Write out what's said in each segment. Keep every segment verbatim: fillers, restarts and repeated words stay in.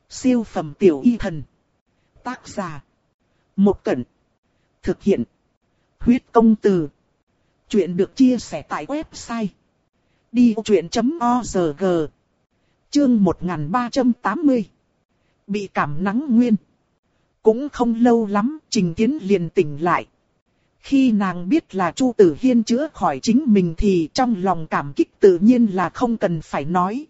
Siêu phẩm tiểu y thần. Tác giả. Một Cẩn. Thực hiện. Huyết công từ. Chuyện được chia sẻ tại website đi vô chuyện chấm org. Chương một nghìn ba trăm tám mươi. Bị cảm nắng nguyên. Cũng không lâu lắm, Trình Tiến liền tỉnh lại. Khi nàng biết là Chu Tử Hiên chữa khỏi chính mình thì trong lòng cảm kích tự nhiên là không cần phải nói.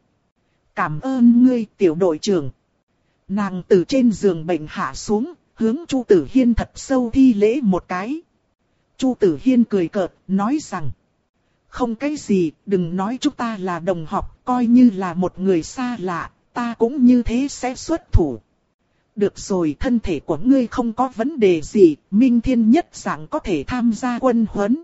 Cảm ơn ngươi, tiểu đội trưởng. Nàng từ trên giường bệnh hạ xuống, hướng Chu Tử Hiên thật sâu thi lễ một cái. Chu Tử Hiên cười cợt, nói rằng: không cái gì, đừng nói chúng ta là đồng học, coi như là một người xa lạ, ta cũng như thế sẽ xuất thủ. Được rồi, thân thể của ngươi không có vấn đề gì, Minh Thiên nhất dạng có thể tham gia quân huấn.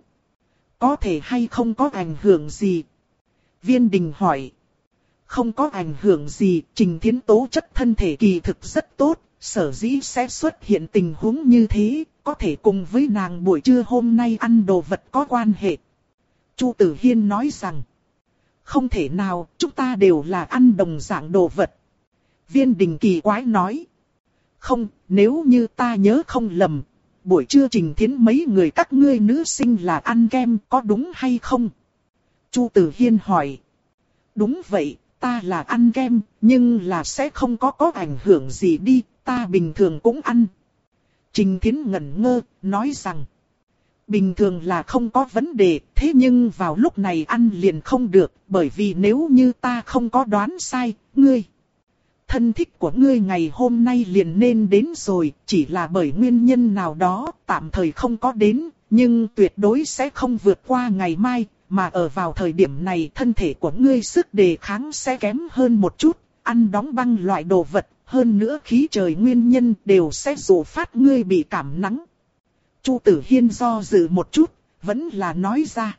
Có thể hay không có ảnh hưởng gì? Viên Đình hỏi. Không có ảnh hưởng gì, Trình Thiến tố chất thân thể kỳ thực rất tốt, sở dĩ sẽ xuất hiện tình huống như thế, có thể cùng với nàng buổi trưa hôm nay ăn đồ vật có quan hệ. Chu Tử Hiên nói rằng, không thể nào, chúng ta đều là ăn đồng dạng đồ vật. Viên Đình kỳ quái nói, không, nếu như ta nhớ không lầm, buổi trưa Trình Thiến mấy người các ngươi nữ sinh là ăn kem, có đúng hay không? Chu Tử Hiên hỏi, đúng vậy. Ta là ăn kem, nhưng là sẽ không có có ảnh hưởng gì đi, ta bình thường cũng ăn. Trình Thiến ngẩn ngơ, nói rằng, bình thường là không có vấn đề, thế nhưng vào lúc này ăn liền không được, bởi vì nếu như ta không có đoán sai, ngươi, thân thích của ngươi ngày hôm nay liền nên đến rồi, chỉ là bởi nguyên nhân nào đó, tạm thời không có đến, nhưng tuyệt đối sẽ không vượt qua ngày mai. Mà ở vào thời điểm này thân thể của ngươi sức đề kháng sẽ kém hơn một chút, ăn đóng băng loại đồ vật, hơn nữa khí trời nguyên nhân đều sẽ dụ phát ngươi bị cảm nắng. Chu Tử Hiên do dự một chút, vẫn là nói ra.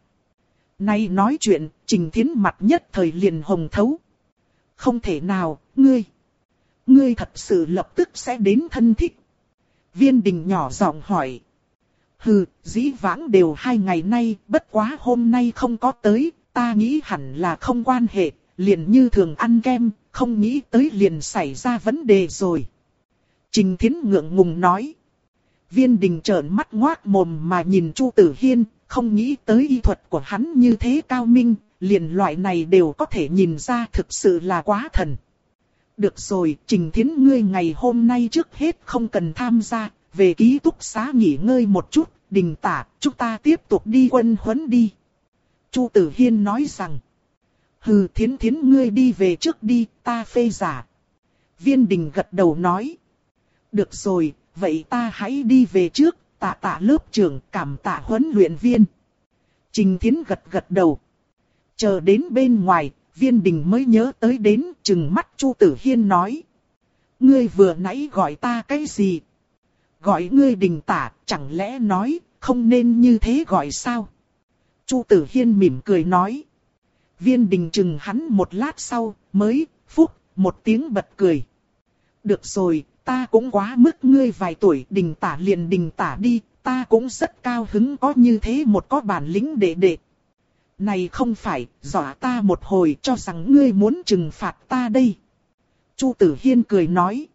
Nay nói chuyện, Trình Thiến mặt nhất thời liền hồng thấu. Không thể nào, ngươi, ngươi thật sự lập tức sẽ đến thân thích. Viên Đình nhỏ giọng hỏi. Hừ, dĩ vãng đều hai ngày nay, bất quá hôm nay không có tới, ta nghĩ hẳn là không quan hệ, liền như thường ăn kem, không nghĩ tới liền xảy ra vấn đề rồi. Trình Thiến ngượng ngùng nói. Viên Đình trợn mắt ngoác mồm mà nhìn Chu Tử Hiên, không nghĩ tới y thuật của hắn như thế cao minh, liền loại này đều có thể nhìn ra thực sự là quá thần. Được rồi, Trình Thiến ngươi ngày hôm nay trước hết không cần tham gia, về ký túc xá nghỉ ngơi một chút. Đình Tả, chúng ta tiếp tục đi quân huấn đi. Chu Tử Hiên nói rằng. Hừ, Thiến Thiến ngươi đi về trước đi, ta phê giả. Viên Đình gật đầu nói. Được rồi, vậy ta hãy đi về trước, tạ tạ lớp trưởng, cảm tạ huấn luyện viên. Trình Thiến gật gật đầu. Chờ đến bên ngoài, Viên Đình mới nhớ tới đến, chừng mắt Chu Tử Hiên nói. Ngươi vừa nãy gọi ta cái gì? Gọi ngươi Đình Tả, chẳng lẽ nói, không nên như thế gọi sao? Chu Tử Hiên mỉm cười nói. Viên Đình chừng hắn một lát sau, mới, phúc, một tiếng bật cười. Được rồi, ta cũng quá mức ngươi vài tuổi, Đình Tả liền Đình Tả đi, ta cũng rất cao hứng có như thế một có bản lĩnh đệ đệ. Này không phải, dọa ta một hồi cho rằng ngươi muốn trừng phạt ta đây. Chu Tử Hiên cười nói.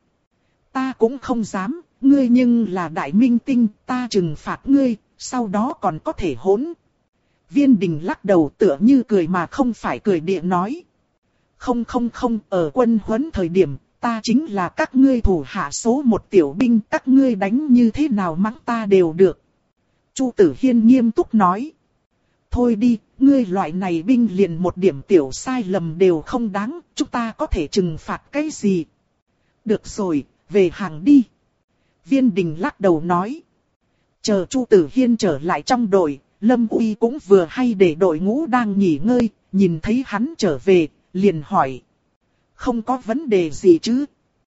Ta cũng không dám. Ngươi nhưng là đại minh tinh, ta trừng phạt ngươi, sau đó còn có thể hỗn. Viên Đình lắc đầu tựa như cười mà không phải cười địa nói. Không không không, ở quân huấn thời điểm, ta chính là các ngươi thủ hạ số một tiểu binh, các ngươi đánh như thế nào mắng ta đều được. Chu Tử Hiên nghiêm túc nói. Thôi đi, ngươi loại này binh liền một điểm tiểu sai lầm đều không đáng, chúng ta có thể trừng phạt cái gì. Được rồi, về hàng đi. Viên Đình lắc đầu nói. Chờ Chu Tử Hiên trở lại trong đội, Lâm Uy cũng vừa hay để đội ngũ đang nghỉ ngơi, nhìn thấy hắn trở về, liền hỏi. Không có vấn đề gì chứ?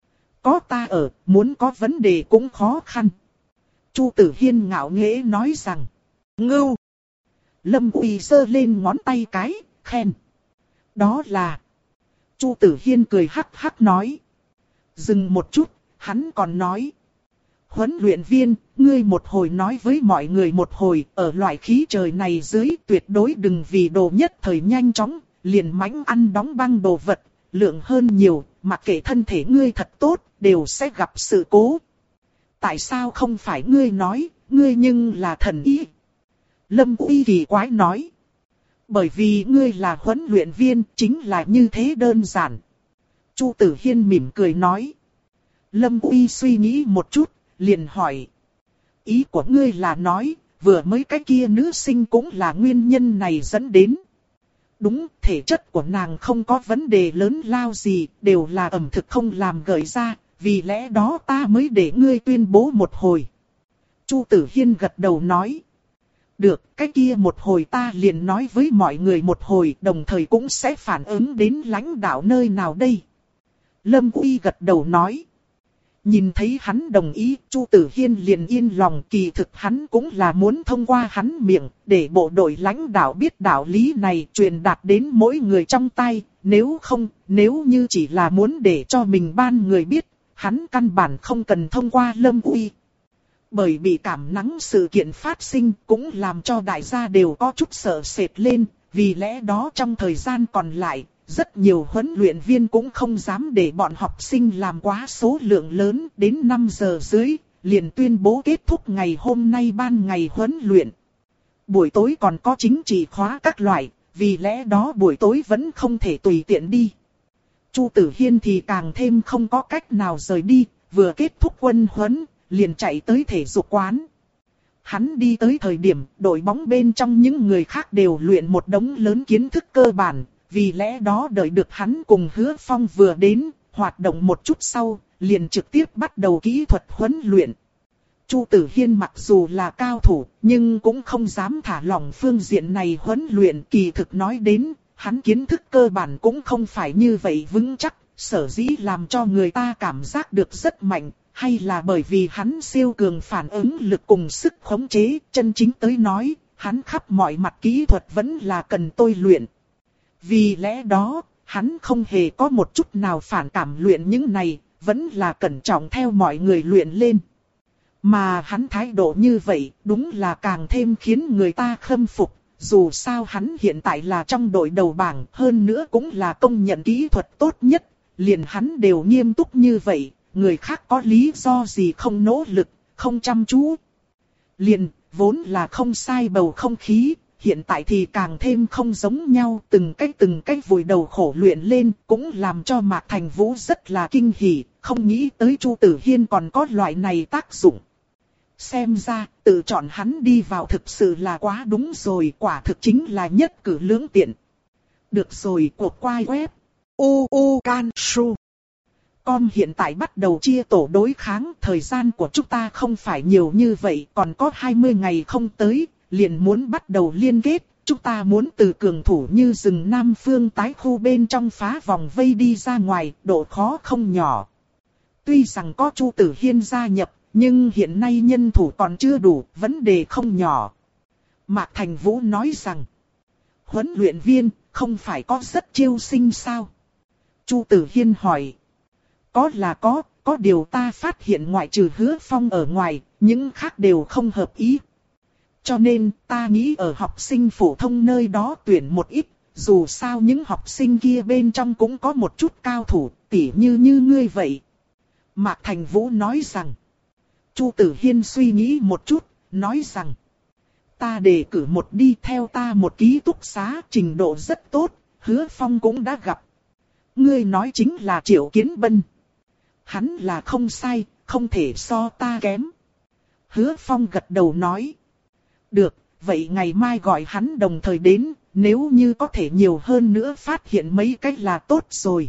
Có ta ở, muốn có vấn đề cũng khó khăn. Chu Tử Hiên ngạo nghễ nói rằng. Ngưu! Lâm Uy giơ lên ngón tay cái, khen. Đó là... Chu Tử Hiên cười hắc hắc nói. Dừng một chút, hắn còn nói. Huấn luyện viên, ngươi một hồi nói với mọi người một hồi, ở loại khí trời này dưới tuyệt đối đừng vì đồ nhất thời nhanh chóng, liền mãnh ăn đóng băng đồ vật, lượng hơn nhiều, mặc kệ thân thể ngươi thật tốt, đều sẽ gặp sự cố. Tại sao không phải ngươi nói, ngươi nhưng là thần y? Lâm Uy kỳ quái nói. Bởi vì ngươi là huấn luyện viên, chính là như thế đơn giản. Chu Tử Hiên mỉm cười nói. Lâm Uy suy nghĩ một chút, liền hỏi. Ý của ngươi là nói, vừa mới cái kia nữ sinh cũng là nguyên nhân này dẫn đến. Đúng, thể chất của nàng không có vấn đề lớn lao gì, đều là ẩm thực không làm gợi ra, vì lẽ đó ta mới để ngươi tuyên bố một hồi. Chu Tử Hiên gật đầu nói. Được, cái kia một hồi ta liền nói với mọi người một hồi, đồng thời cũng sẽ phản ứng đến lãnh đạo nơi nào đây. Lâm Uy gật đầu nói. Nhìn thấy hắn đồng ý, Chu Tử Hiên liền yên lòng, kỳ thực hắn cũng là muốn thông qua hắn miệng, để bộ đội lãnh đạo biết đạo lý này truyền đạt đến mỗi người trong tay, nếu không, nếu như chỉ là muốn để cho mình ban người biết, hắn căn bản không cần thông qua Lâm Uy. Bởi bị cảm nắng sự kiện phát sinh cũng làm cho đại gia đều có chút sợ sệt lên, vì lẽ đó trong thời gian còn lại, rất nhiều huấn luyện viên cũng không dám để bọn học sinh làm quá số lượng lớn, đến năm giờ dưới, liền tuyên bố kết thúc ngày hôm nay ban ngày huấn luyện. Buổi tối còn có chính trị khóa các loại, vì lẽ đó buổi tối vẫn không thể tùy tiện đi. Chu Tử Hiên thì càng thêm không có cách nào rời đi, vừa kết thúc quân huấn, liền chạy tới thể dục quán. Hắn đi tới thời điểm đội bóng bên trong những người khác đều luyện một đống lớn kiến thức cơ bản, vì lẽ đó đợi được hắn cùng Hứa Phong vừa đến, hoạt động một chút sau, liền trực tiếp bắt đầu kỹ thuật huấn luyện. Chu Tử Hiên mặc dù là cao thủ, nhưng cũng không dám thả lỏng phương diện này huấn luyện, kỳ thực nói đến, hắn kiến thức cơ bản cũng không phải như vậy vững chắc, sở dĩ làm cho người ta cảm giác được rất mạnh. Hay là bởi vì hắn siêu cường phản ứng lực cùng sức khống chế, chân chính tới nói, hắn khắp mọi mặt kỹ thuật vẫn là cần tôi luyện. Vì lẽ đó, hắn không hề có một chút nào phản cảm luyện những này, vẫn là cẩn trọng theo mọi người luyện lên. Mà hắn thái độ như vậy, đúng là càng thêm khiến người ta khâm phục, dù sao hắn hiện tại là trong đội đầu bảng, hơn nữa cũng là công nhận kỹ thuật tốt nhất, liền hắn đều nghiêm túc như vậy. Người khác có lý do gì không nỗ lực, không chăm chú. Liền, vốn là không sai bầu không khí, hiện tại thì càng thêm không giống nhau. Từng cách từng cách vùi đầu khổ luyện lên, cũng làm cho Mạc Thành Vũ rất là kinh hỉ, không nghĩ tới Chu Tử Hiên còn có loại này tác dụng. Xem ra, tự chọn hắn đi vào thực sự là quá đúng rồi, quả thực chính là nhất cử lưỡng tiện. Được rồi, cuộc quay web. u u can su Com hiện tại bắt đầu chia tổ đối kháng, thời gian của chúng ta không phải nhiều như vậy, còn có hai mươi ngày không tới, liền muốn bắt đầu liên kết, chúng ta muốn từ cường thủ như rừng Nam Phương tái khu bên trong phá vòng vây đi ra ngoài, độ khó không nhỏ. Tuy rằng có Chu Tử Hiên gia nhập, nhưng hiện nay nhân thủ còn chưa đủ, vấn đề không nhỏ. Mạc Thành Vũ nói rằng, huấn luyện viên, không phải có rất chiêu sinh sao? Chu Tử Hiên hỏi. Có là có, có điều ta phát hiện ngoại trừ Hứa Phong ở ngoài, những khác đều không hợp ý. Cho nên ta nghĩ ở học sinh phổ thông nơi đó tuyển một ít, dù sao những học sinh kia bên trong cũng có một chút cao thủ, tỉ như như ngươi vậy. Mạc Thành Vũ nói rằng. Chu Tử Hiên suy nghĩ một chút, nói rằng. Ta đề cử một đi theo ta một ký túc xá, trình độ rất tốt, Hứa Phong cũng đã gặp. Ngươi nói chính là Triệu Kiến Bân. Hắn là không sai, không thể so ta kém. Hứa Phong gật đầu nói. Được, vậy ngày mai gọi hắn đồng thời đến, nếu như có thể nhiều hơn nữa phát hiện mấy cách là tốt rồi.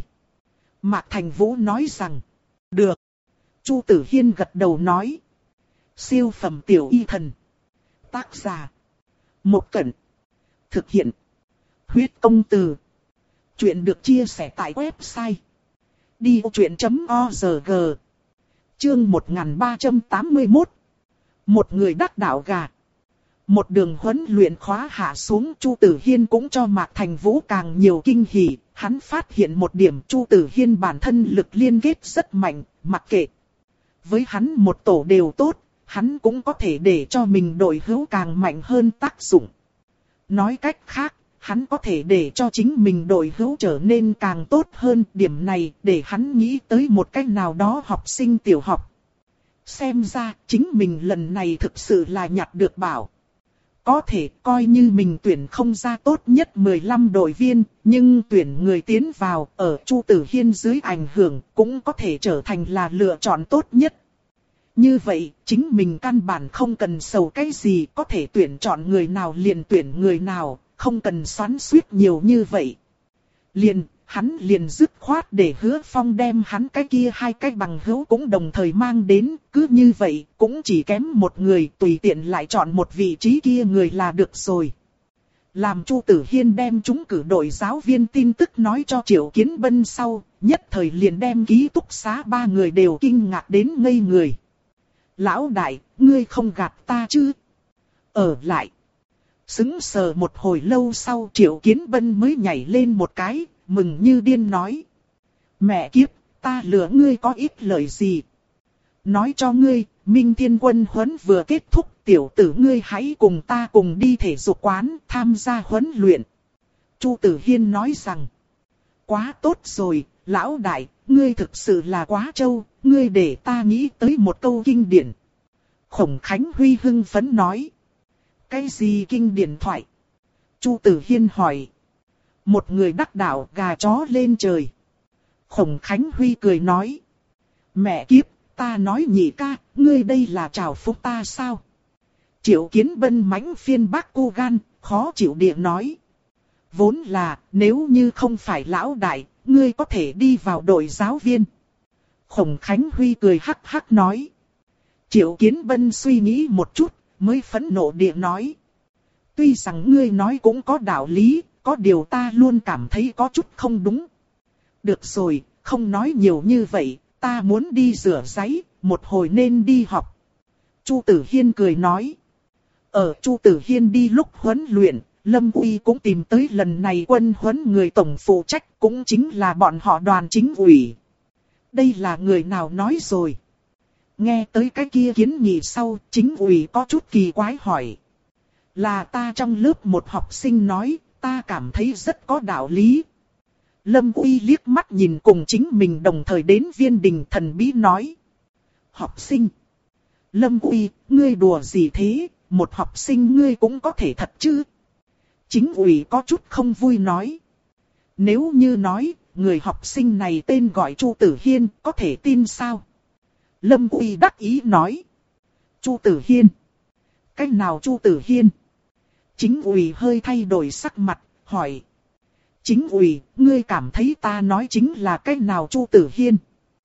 Mạc Thành Vũ nói rằng. Được. Chu Tử Hiên gật đầu nói. Siêu phẩm tiểu y thần. Tác giả. Một Cẩn. Thực hiện. Huyết công từ. Chuyện được chia sẻ tại website đi vô chuyện chấm org. Chương một nghìn ba trăm tám mươi mốt. Một người đắc đạo gà. Một đường huấn luyện khóa hạ xuống, Chu Tử Hiên cũng cho Mạc Thành Vũ càng nhiều kinh hỉ. Hắn phát hiện một điểm, Chu Tử Hiên bản thân lực liên kết rất mạnh, mặc kệ. Với hắn một tổ đều tốt, hắn cũng có thể để cho mình đội hữu càng mạnh hơn tác dụng. Nói cách khác, hắn có thể để cho chính mình đội hữu trở nên càng tốt hơn. Điểm này để hắn nghĩ tới một cách nào đó học sinh tiểu học. Xem ra chính mình lần này thực sự là nhặt được bảo. Có thể coi như mình tuyển không ra tốt nhất mười lăm đội viên, nhưng tuyển người tiến vào ở Chu Tử Hiên dưới ảnh hưởng cũng có thể trở thành là lựa chọn tốt nhất. Như vậy, chính mình căn bản không cần sầu cái gì, có thể tuyển chọn người nào liền tuyển người nào, không cần xoắn xuýt nhiều như vậy. Liền, hắn liền dứt khoát để Hứa Phong đem hắn cái kia hai cái bằng hữu cũng đồng thời mang đến, cứ như vậy, cũng chỉ kém một người, tùy tiện lại chọn một vị trí kia người là được rồi. Làm Chu Tử Hiên đem chúng cử đội giáo viên tin tức nói cho Triệu Kiến Bân sau, nhất thời liền đem ký túc xá ba người đều kinh ngạc đến ngây người. Lão đại, ngươi không gạt ta chứ? Ở lại. Sững sờ một hồi lâu sau Triệu Kiến Bân mới nhảy lên một cái, mừng như điên nói. Mẹ kiếp, ta lừa ngươi có ít lời gì? Nói cho ngươi, Minh Thiên Quân huấn vừa kết thúc, tiểu tử ngươi hãy cùng ta cùng đi thể dục quán tham gia huấn luyện. Chu Tử Hiên nói rằng, quá tốt rồi, lão đại, ngươi thực sự là quá trâu, ngươi để ta nghĩ tới một câu kinh điển. Khổng Khánh Huy hưng phấn nói. Cái gì kinh điển thoại? Chu Tử Hiên hỏi. Một người đắc đạo gà chó lên trời. Khổng Khánh Huy cười nói. Mẹ kiếp, ta nói nhị ca, ngươi đây là chào phúc ta sao? Triệu Kiến Bân mãnh phiên bác cô gan, khó chịu địa nói. Vốn là, nếu như không phải lão đại, ngươi có thể đi vào đội giáo viên. Khổng Khánh Huy cười hắc hắc nói. Triệu Kiến Bân suy nghĩ một chút, mới phẫn nộ địa nói. Tuy rằng ngươi nói cũng có đạo lý, có điều ta luôn cảm thấy có chút không đúng. Được rồi, không nói nhiều như vậy, ta muốn đi rửa ráy, một hồi nên đi học. Chu Tử Hiên cười nói. Ở Chu Tử Hiên đi lúc huấn luyện, Lâm Uy cũng tìm tới lần này quân huấn người tổng phụ trách, cũng chính là bọn họ đoàn chính ủy. Đây là người nào nói rồi? Nghe tới cái kia kiến nghị sau, chính ủy có chút kỳ quái hỏi. Là ta trong lớp một học sinh nói, ta cảm thấy rất có đạo lý. Lâm Uy liếc mắt nhìn cùng chính mình đồng thời đến Viên Đình thần bí nói. Học sinh. Lâm Uy, ngươi đùa gì thế, một học sinh ngươi cũng có thể thật chứ? Chính ủy có chút không vui nói. Nếu như nói, người học sinh này tên gọi Chu Tử Hiên, có thể tin sao? Lâm Uy đắc ý nói. Chu Tử Hiên. Cách nào Chu Tử Hiên? Chính ủy hơi thay đổi sắc mặt, hỏi. Chính ủy, ngươi cảm thấy ta nói chính là cách nào Chu Tử Hiên?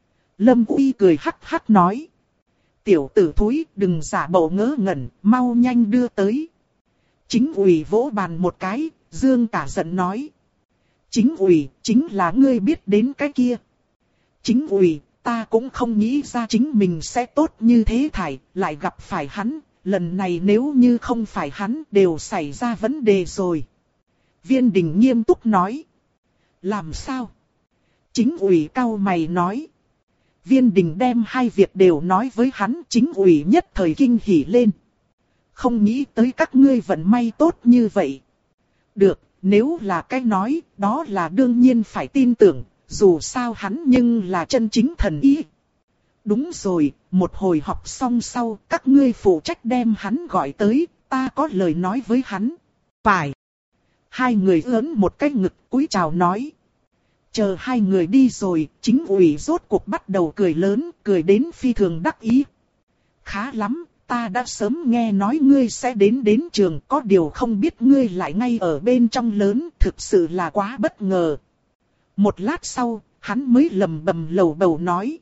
Lâm Uy cười hắc hắc nói. Tiểu tử thúi, đừng giả bộ ngớ ngẩn, mau nhanh đưa tới. Chính ủy vỗ bàn một cái, dương cả giận nói. Chính ủy, chính là ngươi biết đến cái kia. Chính ủy, ta cũng không nghĩ ra chính mình sẽ tốt như thế thải, lại gặp phải hắn. Lần này nếu như không phải hắn đều xảy ra vấn đề rồi. Viên Đình nghiêm túc nói. Làm sao? Chính ủy cau mày nói. Viên Đình đem hai việc đều nói với hắn, chính ủy nhất thời kinh hỉ lên. Không nghĩ tới các ngươi vận may tốt như vậy. Được, nếu là cái nói, đó là đương nhiên phải tin tưởng, dù sao hắn nhưng là chân chính thần ý. Đúng rồi, một hồi học xong sau, các ngươi phụ trách đem hắn gọi tới, ta có lời nói với hắn. Phải. Hai người ớn một cái ngực cúi chào nói. Chờ hai người đi rồi, chính ủy rốt cuộc bắt đầu cười lớn, cười đến phi thường đắc ý. Khá lắm, ta đã sớm nghe nói ngươi sẽ đến đến trường, có điều không biết ngươi lại ngay ở bên trong lớn, thực sự là quá bất ngờ. Một lát sau, hắn mới lầm bầm lầu bầu nói.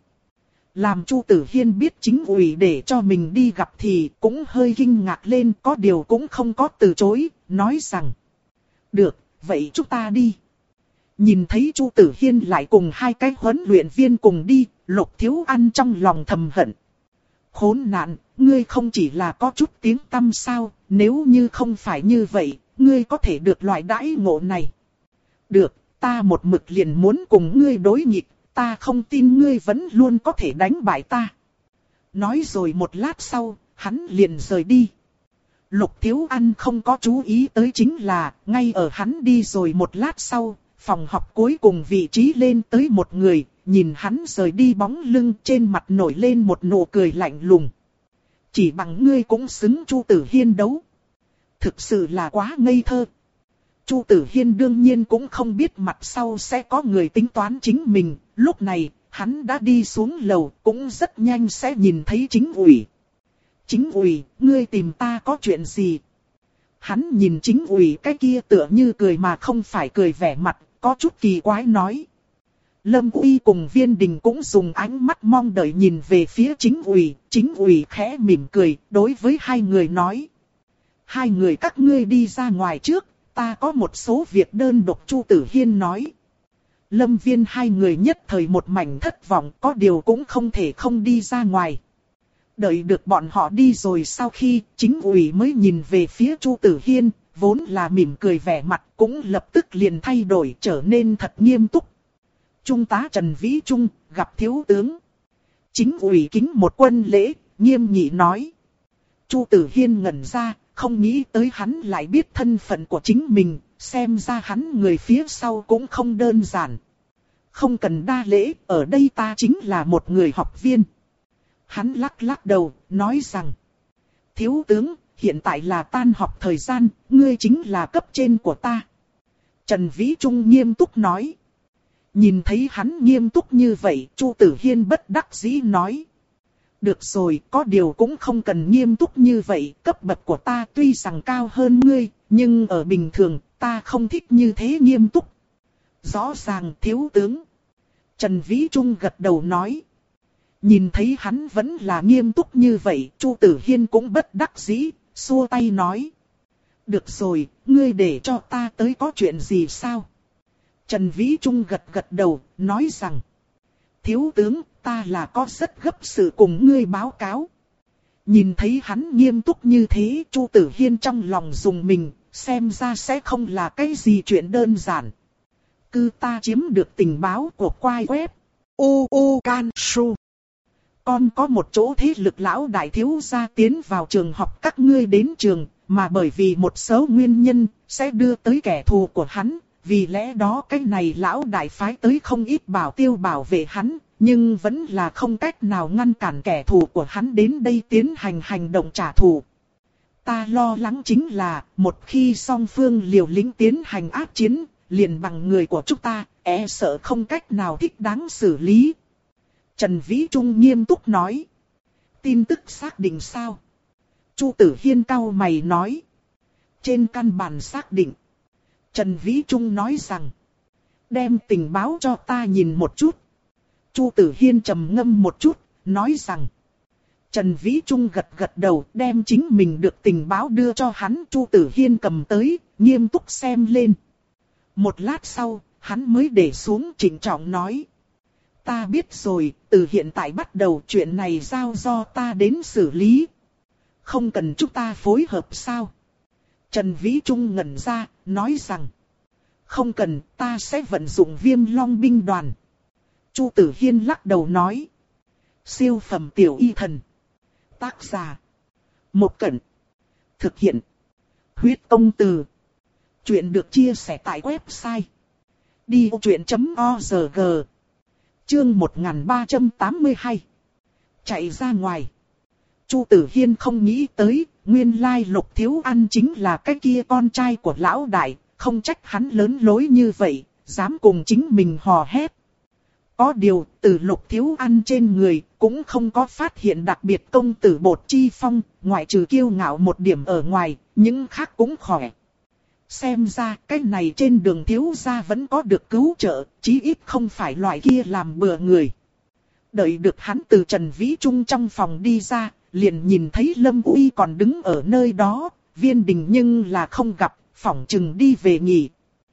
Làm Chu Tử Hiên biết chính ủy để cho mình đi gặp thì cũng hơi kinh ngạc lên, có điều cũng không có từ chối, nói rằng. Được, vậy chúng ta đi. Nhìn thấy Chu Tử Hiên lại cùng hai cái huấn luyện viên cùng đi, Lục Thiếu Ăn trong lòng thầm hận. Khốn nạn, ngươi không chỉ là có chút tiếng tăm sao, nếu như không phải như vậy, ngươi có thể được loại đãi ngộ này. Được, ta một mực liền muốn cùng ngươi đối nghịch, ta không tin ngươi vẫn luôn có thể đánh bại ta. Nói rồi một lát sau, hắn liền rời đi. Lục Thiếu An không có chú ý tới chính là, ngay ở hắn đi rồi một lát sau, phòng học cuối cùng vị trí lên tới một người, nhìn hắn rời đi bóng lưng, trên mặt nổi lên một nụ cười lạnh lùng. Chỉ bằng ngươi cũng xứng Chu Tử Hiên đấu. Thực sự là quá ngây thơ. Chu Tử Hiên đương nhiên cũng không biết mặt sau sẽ có người tính toán chính mình, lúc này, hắn đã đi xuống lầu, cũng rất nhanh sẽ nhìn thấy chính ủy. Chính ủy, ngươi tìm ta có chuyện gì? Hắn nhìn chính ủy cái kia tựa như cười mà không phải cười vẻ mặt, có chút kỳ quái nói. Lâm Uy cùng Viên Đình cũng dùng ánh mắt mong đợi nhìn về phía chính ủy, chính ủy khẽ mỉm cười, đối với hai người nói. Hai người các ngươi đi ra ngoài trước, ta có một số việc đơn độc. Chu Tử Hiên nói. Lâm Viên hai người nhất thời một mảnh thất vọng, có điều cũng không thể không đi ra ngoài. Đợi được bọn họ đi rồi sau khi chính ủy mới nhìn về phía Chu Tử Hiên, vốn là mỉm cười vẻ mặt cũng lập tức liền thay đổi trở nên thật nghiêm túc. Trung tá Trần Vĩ Trung gặp thiếu tướng. Chính ủy kính một quân lễ, nghiêm nghị nói. Chu Tử Hiên ngẩn ra, không nghĩ tới hắn lại biết thân phận của chính mình, xem ra hắn người phía sau cũng không đơn giản. Không cần đa lễ, ở đây ta chính là một người học viên. Hắn lắc lắc đầu, nói rằng. Thiếu tướng, hiện tại là tan học thời gian, ngươi chính là cấp trên của ta. Trần Vĩ Trung nghiêm túc nói. Nhìn thấy hắn nghiêm túc như vậy, Chu Tử Hiên bất đắc dĩ nói. Được rồi, có điều cũng không cần nghiêm túc như vậy, cấp bậc của ta tuy rằng cao hơn ngươi, nhưng ở bình thường, ta không thích như thế nghiêm túc. Rõ ràng thiếu tướng. Trần Vĩ Trung gật đầu nói. Nhìn thấy hắn vẫn là nghiêm túc như vậy, Chu Tử Hiên cũng bất đắc dĩ, xua tay nói. Được rồi, ngươi để cho ta tới có chuyện gì sao? Trần Vĩ Trung gật gật đầu, nói rằng. Thiếu tướng, ta là có rất gấp sự cùng ngươi báo cáo. Nhìn thấy hắn nghiêm túc như thế, Chu Tử Hiên trong lòng dùng mình, xem ra sẽ không là cái gì chuyện đơn giản. Cứ ta chiếm được tình báo của quai web. U U Can Su. Con có một chỗ thế lực lão đại thiếu gia tiến vào trường học các ngươi đến trường, mà bởi vì một số nguyên nhân, sẽ đưa tới kẻ thù của hắn. Vì lẽ đó cái này lão đại phái tới không ít bảo tiêu bảo vệ hắn, nhưng vẫn là không cách nào ngăn cản kẻ thù của hắn đến đây tiến hành hành động trả thù. Ta lo lắng chính là, một khi song phương liều lĩnh tiến hành ác chiến, liền bằng người của chúng ta, e sợ không cách nào thích đáng xử lý. Trần Vĩ Trung nghiêm túc nói. Tin tức xác định sao? Chu Tử Hiên cau mày nói. Trên căn bản xác định. Trần Vĩ Trung nói rằng. Đem tình báo cho ta nhìn một chút. Chu Tử Hiên trầm ngâm một chút, nói rằng. Trần Vĩ Trung gật gật đầu, đem chính mình được tình báo đưa cho hắn. Chu Tử Hiên cầm tới, nghiêm túc xem lên. Một lát sau, hắn mới để xuống trịnh trọng nói. Ta biết rồi, từ hiện tại bắt đầu chuyện này giao do ta đến xử lý. Không cần chúng ta phối hợp sao? Trần Vĩ Trung ngẩn ra, nói rằng. Không cần, ta sẽ vận dụng Viêm Long binh đoàn. Chu Tử Hiên lắc đầu nói. Siêu phẩm tiểu y thần. Tác giả. Một Cẩn. Thực hiện. Huyết Công Từ. Chuyện được chia sẻ tại website. đi ô chuyện chấm org. Chương một nghìn ba trăm tám mươi hai. Chạy ra ngoài. Chu Tử Hiên không nghĩ tới, nguyên lai Lục Thiếu An chính là cái kia con trai của lão đại, không trách hắn lớn lối như vậy, dám cùng chính mình hò hét. Có điều, từ Lục Thiếu An trên người, cũng không có phát hiện đặc biệt công tử Bột Chi Phong, ngoại trừ kiêu ngạo một điểm ở ngoài, những khác cũng khỏe. Xem ra cái này trên đường thiếu gia vẫn có được cứu trợ, chí ít không phải loại kia làm bừa người. Đợi được hắn từ Trần Vĩ Trung trong phòng đi ra, liền nhìn thấy Lâm Uy còn đứng ở nơi đó, Viên Đình nhưng là không gặp, phỏng chừng đi về nghỉ.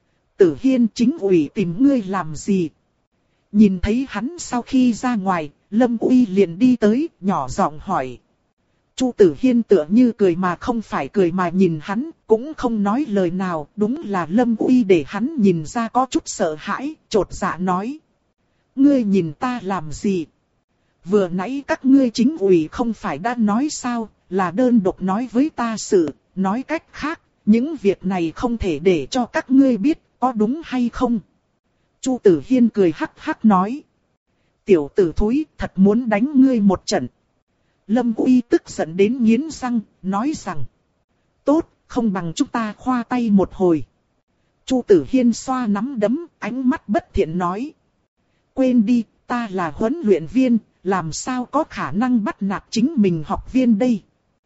Tử Hiên chính ủy tìm ngươi làm gì? Nhìn thấy hắn sau khi ra ngoài, Lâm Uy liền đi tới, nhỏ giọng hỏi. Chu Tử Hiên tựa như cười mà không phải cười mà nhìn hắn, cũng không nói lời nào, đúng là Lâm Uy để hắn nhìn ra có chút sợ hãi, chột dạ nói. Ngươi nhìn ta làm gì? Vừa nãy các ngươi chính ủy không phải đã nói sao, là đơn độc nói với ta sự, nói cách khác, những việc này không thể để cho các ngươi biết, có đúng hay không? Chu Tử Hiên cười hắc hắc nói. Tiểu tử thúi, thật muốn đánh ngươi một trận. Lâm Uy tức giận đến nghiến răng, nói rằng. Tốt, không bằng chúng ta khoa tay một hồi. Chu Tử Hiên xoa nắm đấm, ánh mắt bất thiện nói. Quên đi, ta là huấn luyện viên, làm sao có khả năng bắt nạt chính mình học viên đây.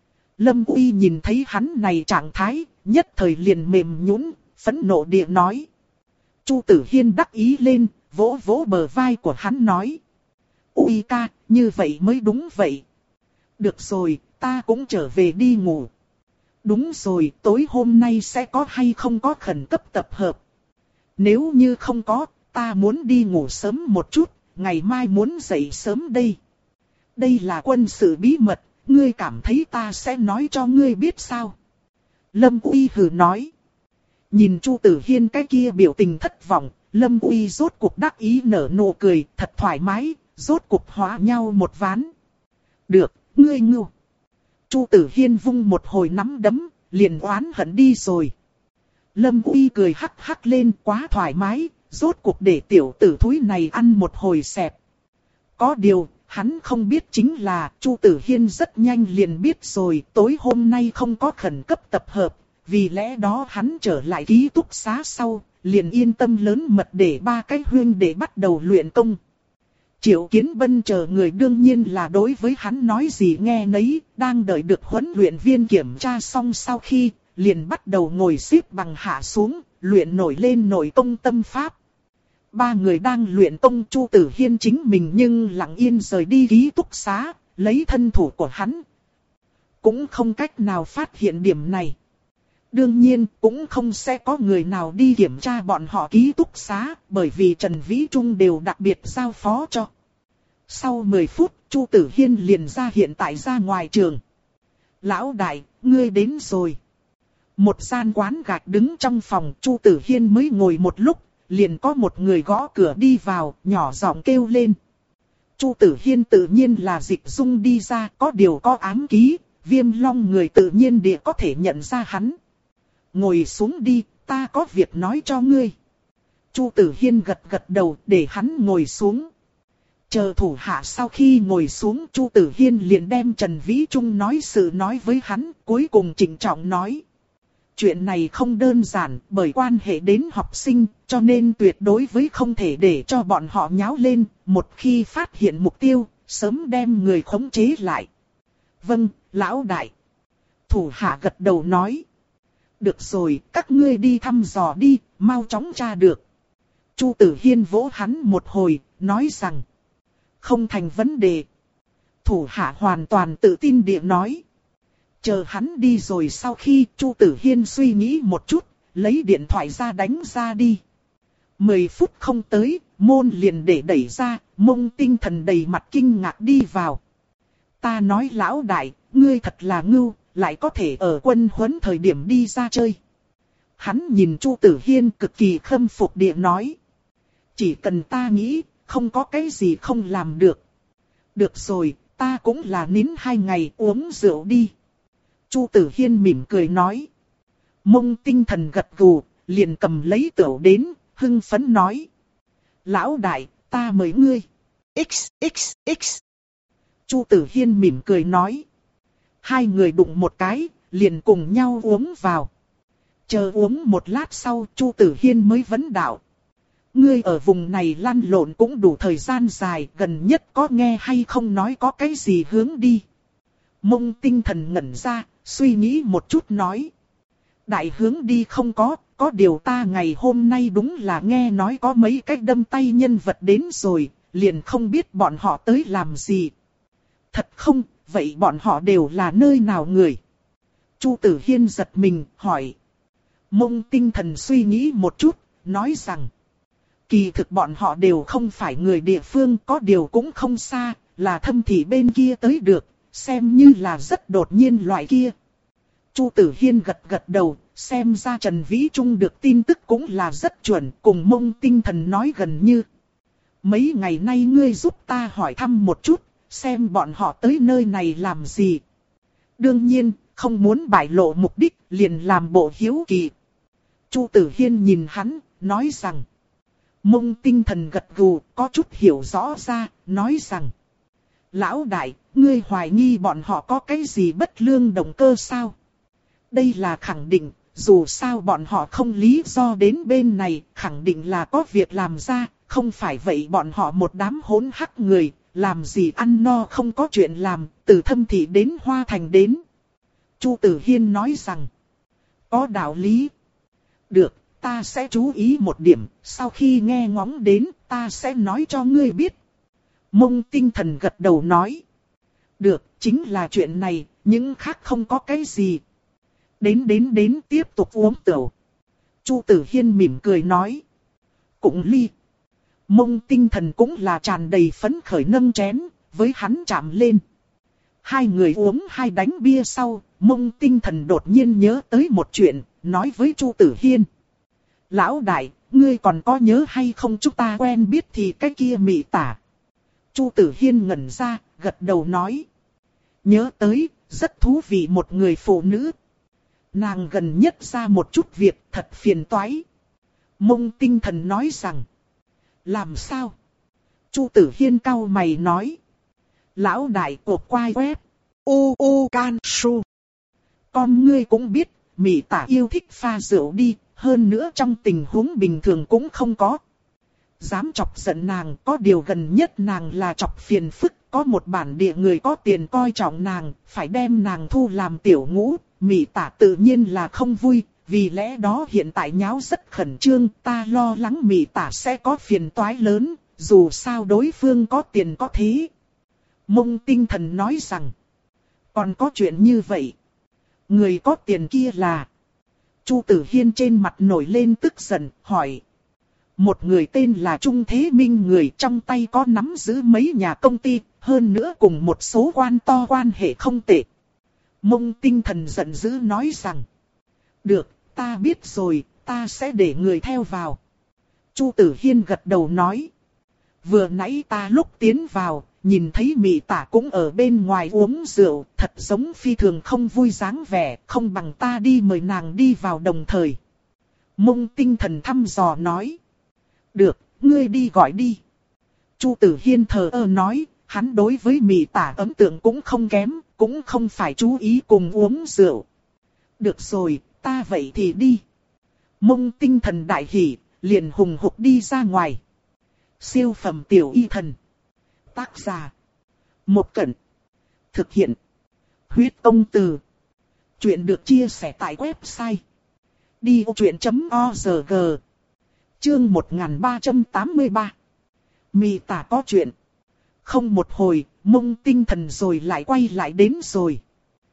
Lâm Uy nhìn thấy hắn này trạng thái, nhất thời liền mềm nhũn, phẫn nộ địa nói. Chu Tử Hiên đắc ý lên, vỗ vỗ bờ vai của hắn nói. Uy ca, như vậy mới đúng vậy. Được rồi, ta cũng trở về đi ngủ. Đúng rồi, tối hôm nay sẽ có hay không có khẩn cấp tập hợp. Nếu như không có, ta muốn đi ngủ sớm một chút, ngày mai muốn dậy sớm đây. Đây là quân sự bí mật, ngươi cảm thấy ta sẽ nói cho ngươi biết sao? Lâm Uy hừ nói. Nhìn Chu Tử Hiên cái kia biểu tình thất vọng, Lâm Uy rốt cuộc đắc ý nở nụ cười, thật thoải mái, rốt cuộc hóa nhau một ván. Được, ngươi ngưu. Chu Tử Hiên vung một hồi nắm đấm, liền oán hận đi rồi. Lâm Uy cười hắc hắc lên, quá thoải mái, rốt cuộc để tiểu tử thúi này ăn một hồi xẹp. Có điều, hắn không biết chính là Chu Tử Hiên rất nhanh liền biết rồi, tối hôm nay không có khẩn cấp tập hợp, vì lẽ đó hắn trở lại ký túc xá sau, liền yên tâm lớn mật để ba cái huynh để bắt đầu luyện công. Triệu Kiến Bân chờ người đương nhiên là đối với hắn nói gì nghe nấy, đang đợi được huấn luyện viên kiểm tra xong sau khi, liền bắt đầu ngồi xếp bằng hạ xuống, luyện nổi lên nội công tâm pháp. Ba người đang luyện công, Chu Tử Hiên chính mình nhưng lặng yên rời đi ký túc xá, lấy thân thủ của hắn. Cũng không cách nào phát hiện điểm này. Đương nhiên cũng không sẽ có người nào đi kiểm tra bọn họ ký túc xá, bởi vì Trần Vĩ Trung đều đặc biệt giao phó cho. Sau mười phút, Chu Tử Hiên liền ra hiện tại ra ngoài trường. Lão đại, ngươi đến rồi. Một gian quán gạch đứng trong phòng, Chu Tử Hiên mới ngồi một lúc, liền có một người gõ cửa đi vào, nhỏ giọng kêu lên. Chu Tử Hiên tự nhiên là Dịch Dung đi ra, có điều có ám ký, Viêm Long người tự nhiên địa có thể nhận ra hắn. Ngồi xuống đi, ta có việc nói cho ngươi. Chu Tử Hiên gật gật đầu để hắn ngồi xuống. Chờ thủ hạ sau khi ngồi xuống, Chu Tử Hiên liền đem Trần Vĩ Trung nói sự nói với hắn, cuối cùng trịnh trọng nói. Chuyện này không đơn giản, bởi quan hệ đến học sinh, cho nên tuyệt đối với không thể để cho bọn họ nháo lên, một khi phát hiện mục tiêu, sớm đem người khống chế lại. Vâng, lão đại. Thủ hạ gật đầu nói. Được rồi, các ngươi đi thăm dò đi, mau chóng tra được. Chu Tử Hiên vỗ hắn một hồi, nói rằng. Không thành vấn đề. Thủ hạ hoàn toàn tự tin địa nói. Chờ hắn đi rồi sau khi Chu Tử Hiên suy nghĩ một chút, lấy điện thoại ra đánh ra đi. Mười phút không tới, môn liền để đẩy ra, Mông Tinh Thần đầy mặt kinh ngạc đi vào. Ta nói lão đại, ngươi thật là ngưu, lại có thể ở quân huấn thời điểm đi ra chơi. Hắn nhìn Chu Tử Hiên cực kỳ khâm phục địa nói. Chỉ cần ta nghĩ, không có cái gì không làm được. Được rồi, ta cũng là nín hai ngày uống rượu đi. Chu Tử Hiên mỉm cười nói. Mông Tinh Thần gật gù, liền cầm lấy tửu đến, hưng phấn nói. Lão đại, ta mời ngươi. X, X, X. Chu Tử Hiên mỉm cười nói. Hai người đụng một cái, liền cùng nhau uống vào. Chờ uống một lát sau, Chu Tử Hiên mới vấn đạo. Ngươi ở vùng này lăn lộn cũng đủ thời gian dài, gần nhất có nghe hay không nói có cái gì hướng đi. Mông Tinh Thần ngẩn ra, suy nghĩ một chút nói. Đại hướng đi không có, có điều ta ngày hôm nay đúng là nghe nói có mấy cái đâm tay nhân vật đến rồi, liền không biết bọn họ tới làm gì. Thật không, vậy bọn họ đều là nơi nào người? Chu Tử Hiên giật mình, hỏi. Mông Tinh Thần suy nghĩ một chút, nói rằng. Kỳ thực bọn họ đều không phải người địa phương, có điều cũng không xa, là thâm thị bên kia tới được, xem như là rất đột nhiên loại kia. Chu Tử Hiên gật gật đầu, xem ra Trần Vĩ Trung được tin tức cũng là rất chuẩn, cùng Mông Tinh Thần nói gần như. Mấy ngày nay ngươi giúp ta hỏi thăm một chút, xem bọn họ tới nơi này làm gì. Đương nhiên, không muốn bại lộ mục đích, liền làm bộ hiếu kỳ. Chu Tử Hiên nhìn hắn, nói rằng. Mông Tinh Thần gật gù, có chút hiểu rõ ra, nói rằng. Lão đại, ngươi hoài nghi bọn họ có cái gì bất lương động cơ sao? Đây là khẳng định, dù sao bọn họ không lý do đến bên này, khẳng định là có việc làm ra, không phải vậy bọn họ một đám hỗn hắc người, làm gì ăn no không có chuyện làm, từ Thâm Thị đến Hoa Thành đến. Chu Tử Hiên nói rằng, có đạo lý. Được, ta sẽ chú ý một điểm, sau khi nghe ngóng đến, ta sẽ nói cho ngươi biết. Mông Tinh Thần gật đầu nói. Được, chính là chuyện này, những khác không có cái gì. Đến đến đến tiếp tục uống rượu. Chu Tử Hiên mỉm cười nói. Cũng ly. Mông Tinh Thần cũng là tràn đầy phấn khởi nâng chén, với hắn chạm lên. Hai người uống hai đánh bia sau, Mông Tinh Thần đột nhiên nhớ tới một chuyện, nói với Chu Tử Hiên. Lão đại, ngươi còn có nhớ hay không chúng ta quen biết thì cái kia mị tả. Chu Tử Hiên ngẩn ra, gật đầu nói. Nhớ tới, rất thú vị một người phụ nữ. Nàng gần nhất ra một chút việc thật phiền toái. Mông Tinh Thần nói rằng. Làm sao? Chu Tử Hiên cau mày nói. Lão đại cột quai quét. U u can su. Con ngươi cũng biết, mị tả yêu thích pha rượu đi, hơn nữa trong tình huống bình thường cũng không có. Dám chọc giận nàng, có điều gần nhất nàng là chọc phiền phức, có một bản địa người có tiền coi trọng nàng, phải đem nàng thu làm tiểu ngũ, mị tả tự nhiên là không vui, vì lẽ đó hiện tại nháo rất khẩn trương, ta lo lắng mị tả sẽ có phiền toái lớn, dù sao đối phương có tiền có thế. Mông Tinh Thần nói rằng, còn có chuyện như vậy, người có tiền kia là... Chu Tử Hiên trên mặt nổi lên tức giận, hỏi. Một người tên là Trung Thế Minh, người trong tay có nắm giữ mấy nhà công ty, hơn nữa cùng một số quan to quan hệ không tệ. Mông Tinh Thần giận dữ nói rằng. Được, ta biết rồi, ta sẽ để người theo vào. Chu Tử Hiên gật đầu nói. Vừa nãy ta lúc tiến vào, nhìn thấy mị tả cũng ở bên ngoài uống rượu, thật giống phi thường không vui dáng vẻ, không bằng ta đi mời nàng đi vào đồng thời. Mông Tinh Thần thăm dò nói. Được, ngươi đi gọi đi. Chu Tử Hiên thờ ơ nói, hắn đối với mị tả ấn tượng cũng không kém, cũng không phải chú ý cùng uống rượu. Được rồi, ta vậy thì đi. Mông Tinh Thần đại hỉ, liền hùng hục đi ra ngoài. Siêu phẩm tiểu y thần. Tác giả. Một Cẩn. Thực hiện. Huyết Công Từ. Chuyện được chia sẻ tại website. đi ô chuyện chấm org. Chương một nghìn ba trăm tám mươi ba. Mị tả có chuyện. Không một hồi, Mông Tinh Thần rồi lại quay lại đến rồi.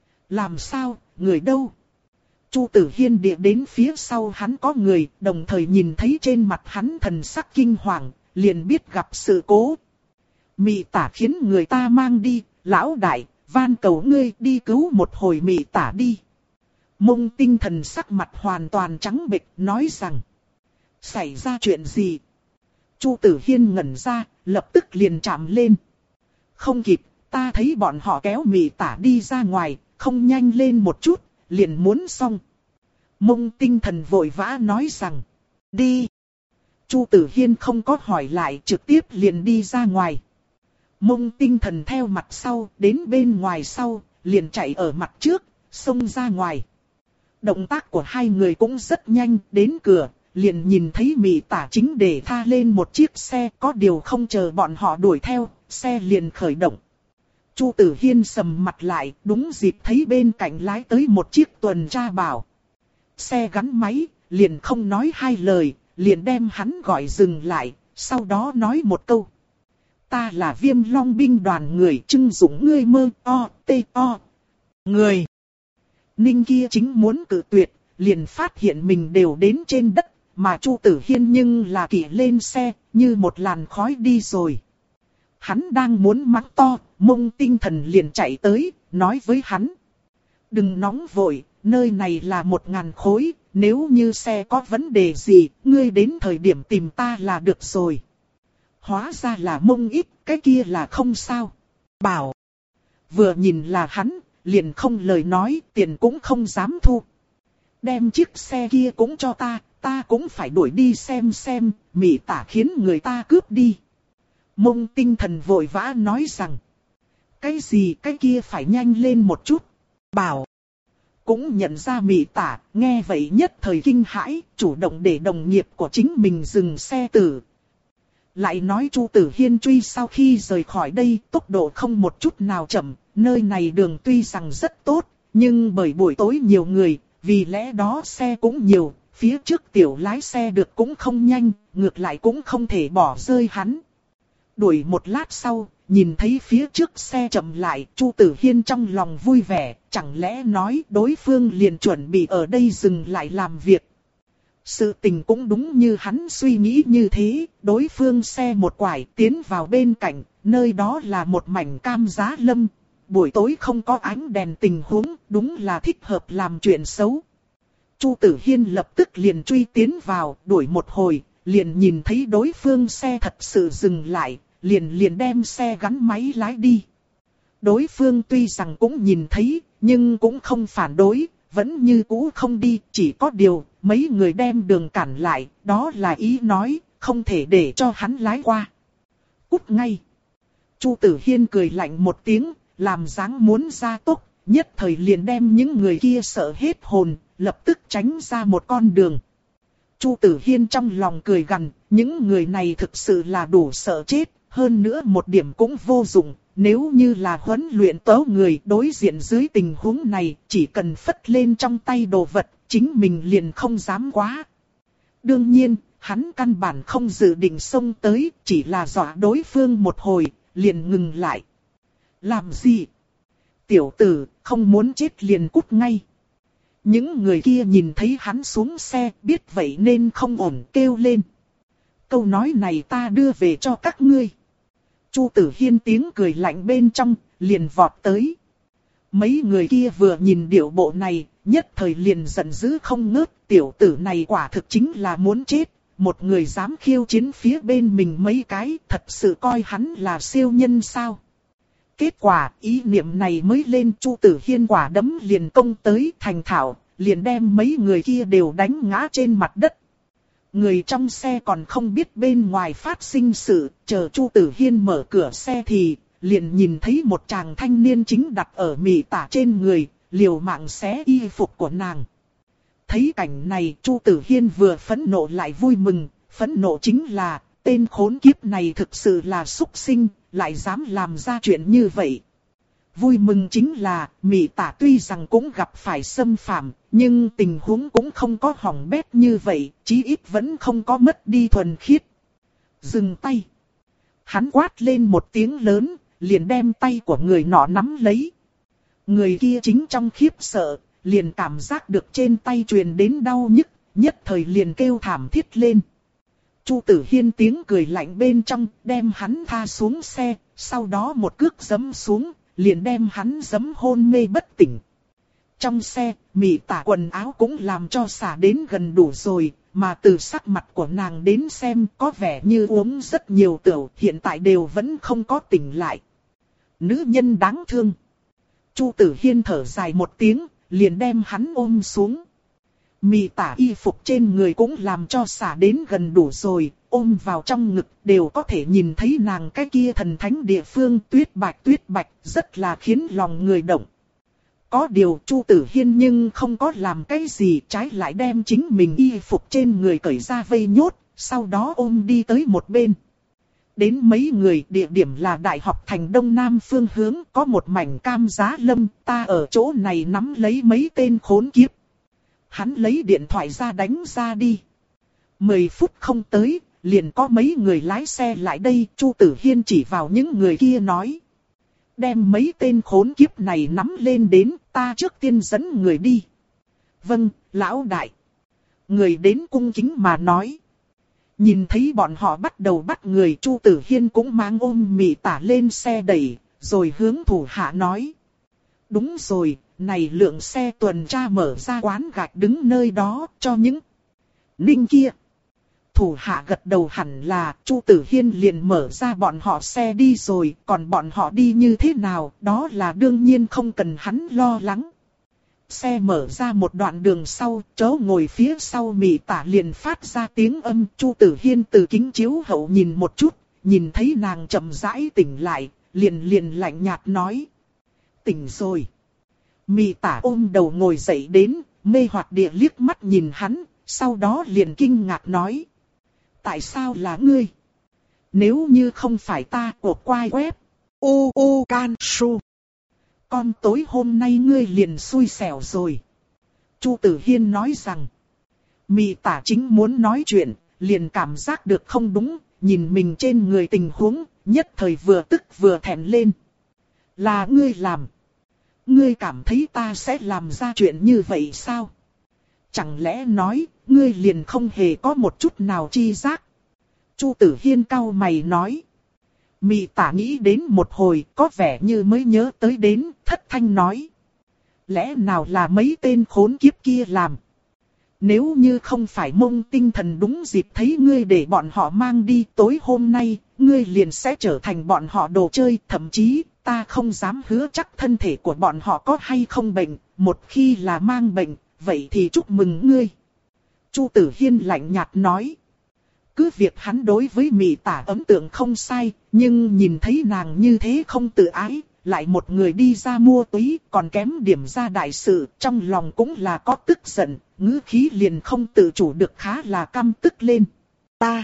Làm sao, người đâu? Chu Tử Hiên địa đến phía sau hắn có người, đồng thời nhìn thấy trên mặt hắn thần sắc kinh hoàng, liền biết gặp sự cố. Mị tả khiến người ta mang đi, lão đại, van cầu ngươi đi cứu một hồi mị tả đi. Mông Tinh Thần sắc mặt hoàn toàn trắng bệch, nói rằng. Xảy ra chuyện gì? Chu Tử Hiên ngẩn ra, lập tức liền chạm lên. Không kịp, ta thấy bọn họ kéo mị tả đi ra ngoài, không nhanh lên một chút, liền muốn xong. Mông Tinh Thần vội vã nói rằng. Đi. Chu Tử Hiên không có hỏi lại, trực tiếp liền đi ra ngoài. Mông Tinh Thần theo mặt sau, đến bên ngoài sau, liền chạy ở mặt trước, xông ra ngoài. Động tác của hai người cũng rất nhanh, đến cửa, liền nhìn thấy mị tả chính để tha lên một chiếc xe, có điều không chờ bọn họ đuổi theo, xe liền khởi động. Chu Tử Hiên sầm mặt lại, đúng dịp thấy bên cạnh lái tới một chiếc tuần tra bảo. Xe gắn máy, liền không nói hai lời, liền đem hắn gọi dừng lại, sau đó nói một câu. Ta là Viêm Long binh đoàn người, trưng dụng ngươi mơ o tê o. Người. Ninh kia chính muốn cự tuyệt, liền phát hiện mình đều đến trên đất, mà Chu Tử Hiên nhưng là kỵ lên xe, như một làn khói đi rồi. Hắn đang muốn mắng to, Mông Tinh Thần liền chạy tới, nói với hắn. Đừng nóng vội, nơi này là một ngàn khối, nếu như xe có vấn đề gì, ngươi đến thời điểm tìm ta là được rồi. Hóa ra là Mông ít, cái kia là không sao. Bảo. Vừa nhìn là hắn, liền không lời nói, tiền cũng không dám thu. Đem chiếc xe kia cũng cho ta, ta cũng phải đuổi đi xem xem, Mị Tả khiến người ta cướp đi. Mông Tinh Thần vội vã nói rằng, cái gì cái kia phải nhanh lên một chút. Bảo, cũng nhận ra Mị Tả, nghe vậy nhất thời kinh hãi, chủ động để đồng nghiệp của chính mình dừng xe tử. Lại nói Chu Tử Hiên truy sau khi rời khỏi đây, tốc độ không một chút nào chậm, nơi này đường tuy rằng rất tốt, nhưng bởi buổi tối nhiều người, vì lẽ đó xe cũng nhiều, phía trước tiểu lái xe được cũng không nhanh, ngược lại cũng không thể bỏ rơi hắn. Đuổi một lát sau, nhìn thấy phía trước xe chậm lại, Chu Tử Hiên trong lòng vui vẻ, chẳng lẽ nói đối phương liền chuẩn bị ở đây dừng lại làm việc. Sự tình cũng đúng như hắn suy nghĩ như thế, đối phương xe một quải tiến vào bên cạnh, nơi đó là một mảnh cam giá lâm. Buổi tối không có ánh đèn tình huống, đúng là thích hợp làm chuyện xấu. Chu Tử Hiên lập tức liền truy tiến vào, đuổi một hồi, liền nhìn thấy đối phương xe thật sự dừng lại, liền liền đem xe gắn máy lái đi. Đối phương tuy rằng cũng nhìn thấy, nhưng cũng không phản đối, vẫn như cũ không đi, chỉ có điều, mấy người đem đường cản lại, đó là ý nói, không thể để cho hắn lái qua. Cút ngay. Chu Tử Hiên cười lạnh một tiếng, làm dáng muốn ra tốc, nhất thời liền đem những người kia sợ hết hồn, lập tức tránh ra một con đường. Chu Tử Hiên trong lòng cười gằn, những người này thực sự là đủ sợ chết, hơn nữa một điểm cũng vô dụng. Nếu như là huấn luyện tấu người đối diện dưới tình huống này, chỉ cần phất lên trong tay đồ vật, chính mình liền không dám quá. Đương nhiên, hắn căn bản không dự định xông tới, chỉ là dọa đối phương một hồi, liền ngừng lại. Làm gì? Tiểu tử, không muốn chết liền cút ngay. Những người kia nhìn thấy hắn xuống xe, biết vậy nên không ổn, kêu lên. Câu nói này ta đưa về cho các ngươi. Chu Tử Hiên tiếng cười lạnh bên trong, liền vọt tới. Mấy người kia vừa nhìn điệu bộ này, nhất thời liền giận dữ không ngớt. Tiểu tử này quả thực chính là muốn chết. Một người dám khiêu chiến phía bên mình mấy cái, thật sự coi hắn là siêu nhân sao. Kết quả, ý niệm này mới lên, Chu Tử Hiên quả đấm liền công tới thành thạo, liền đem mấy người kia đều đánh ngã trên mặt đất. Người trong xe còn không biết bên ngoài phát sinh sự, chờ Chu Tử Hiên mở cửa xe thì, liền nhìn thấy một chàng thanh niên chính đặt ở Mị Tả trên người, liều mạng xé y phục của nàng. Thấy cảnh này, Chu Tử Hiên vừa phẫn nộ lại vui mừng, phẫn nộ chính là, tên khốn kiếp này thực sự là súc sinh, lại dám làm ra chuyện như vậy. Vui mừng chính là, Mị Tả tuy rằng cũng gặp phải xâm phạm, nhưng tình huống cũng không có hỏng bét như vậy, chí ít vẫn không có mất đi thuần khiết. Dừng tay. Hắn quát lên một tiếng lớn, liền đem tay của người nọ nắm lấy. Người kia chính trong khiếp sợ, liền cảm giác được trên tay truyền đến đau nhức, nhất thời liền kêu thảm thiết lên. Chu Tử Hiên tiếng cười lạnh bên trong, đem hắn tha xuống xe, sau đó một cước giẫm xuống, liền đem hắn giẫm hôn mê bất tỉnh. Trong xe, Mị Tả quần áo cũng làm cho xả đến gần đủ rồi, mà từ sắc mặt của nàng đến xem có vẻ như uống rất nhiều tửu, hiện tại đều vẫn không có tỉnh lại. Nữ nhân đáng thương. Chu Tử Hiên thở dài một tiếng, liền đem hắn ôm xuống. Mị Tả y phục trên người cũng làm cho xả đến gần đủ rồi, ôm vào trong ngực đều có thể nhìn thấy nàng cái kia thần thánh địa phương tuyết bạch tuyết bạch, rất là khiến lòng người động. Có điều Chu Tử Hiên nhưng không có làm cái gì, trái lại đem chính mình y phục trên người cởi ra vây nhốt, sau đó ôm đi tới một bên. Đến mấy người, địa điểm là Đại học thành Đông Nam phương hướng, có một mảnh cam giá lâm, ta ở chỗ này nắm lấy mấy tên khốn kiếp. Hắn lấy điện thoại ra đánh ra đi. Mười phút không tới, liền có mấy người lái xe lại đây, Chu Tử Hiên chỉ vào những người kia nói. Đem mấy tên khốn kiếp này nắm lên đến, ta trước tiên dẫn người đi. Vâng, lão đại. Người đến cung kính mà nói. Nhìn thấy bọn họ bắt đầu bắt người, Chu Tử Hiên cũng mang ôm Mị Tả lên xe đẩy, rồi hướng thủ hạ nói. Đúng rồi, này lượng xe tuần tra mở ra quán gạch đứng nơi đó, cho những ninh kia. thủ hạ gật đầu hẳn là Chu Tử Hiên liền mở ra bọn họ xe đi rồi, còn bọn họ đi như thế nào, đó là đương nhiên không cần hắn lo lắng. Xe mở ra một đoạn đường sau, chỗ ngồi phía sau Mị Tả liền phát ra tiếng âm. Chu Tử Hiên từ kính chiếu hậu nhìn một chút, nhìn thấy nàng chậm rãi tỉnh lại, liền liền lạnh nhạt nói. Tỉnh rồi. Mị Tả ôm đầu ngồi dậy đến, mê hoặc địa liếc mắt nhìn hắn, sau đó liền kinh ngạc nói. Tại sao là ngươi? Nếu như không phải ta, cột quai web. Ô ô can su. Con tối hôm nay ngươi liền xui xẻo rồi. Chu Tử Hiên nói rằng. Mị Tả chính muốn nói chuyện, liền cảm giác được không đúng, nhìn mình trên người tình huống, nhất thời vừa tức vừa thẹn lên. Là ngươi làm. Ngươi cảm thấy ta sẽ làm ra chuyện như vậy sao? Chẳng lẽ nói, ngươi liền không hề có một chút nào chi giác? Chu Tử Hiên cau mày nói. Mị Tả nghĩ đến một hồi, có vẻ như mới nhớ tới đến, thất thanh nói. Lẽ nào là mấy tên khốn kiếp kia làm? Nếu như không phải Mông Tinh Thần đúng dịp thấy ngươi để bọn họ mang đi tối hôm nay, ngươi liền sẽ trở thành bọn họ đồ chơi. Thậm chí, ta không dám hứa chắc thân thể của bọn họ có hay không bệnh, một khi là mang bệnh, vậy thì chúc mừng ngươi. Chu Tử Hiên lạnh nhạt nói. Cứ việc hắn đối với Mị Tả ấn tượng không sai, nhưng nhìn thấy nàng như thế không tự ái, lại một người đi ra mua túy, còn kém điểm ra đại sự, trong lòng cũng là có tức giận, ngữ khí liền không tự chủ được khá là căm tức lên. Ta,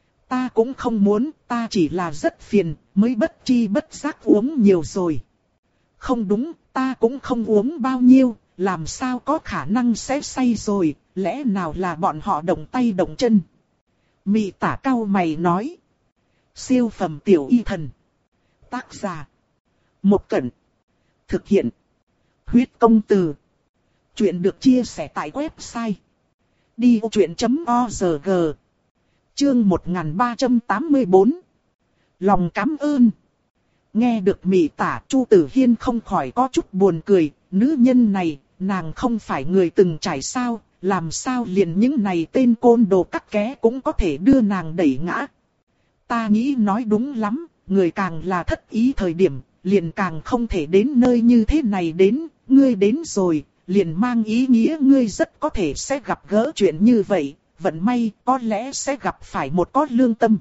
ta cũng không muốn, ta chỉ là rất phiền, mới bất chi bất giác uống nhiều rồi. Không đúng, ta cũng không uống bao nhiêu, làm sao có khả năng sẽ say rồi, lẽ nào là bọn họ động tay động chân. Mị Tả cau mày nói. Siêu phẩm tiểu y thần. Tác giả. Một Cẩn. Thực hiện. Huyết công từ. Chuyện được chia sẻ tại website. đi ô chuyện chấm org. Chương một nghìn ba trăm tám mươi tư. Lòng cảm ơn. Nghe được Mị Tả, Chu Tử Hiên không khỏi có chút buồn cười. Nữ nhân này, nàng không phải người từng trải sao. Làm sao liền những này tên côn đồ cắt ké cũng có thể đưa nàng đẩy ngã. Ta nghĩ nói đúng lắm, người càng là thất ý thời điểm, liền càng không thể đến nơi như thế này đến, ngươi đến rồi, liền mang ý nghĩa ngươi rất có thể sẽ gặp gỡ chuyện như vậy, vận may có lẽ sẽ gặp phải một có lương tâm.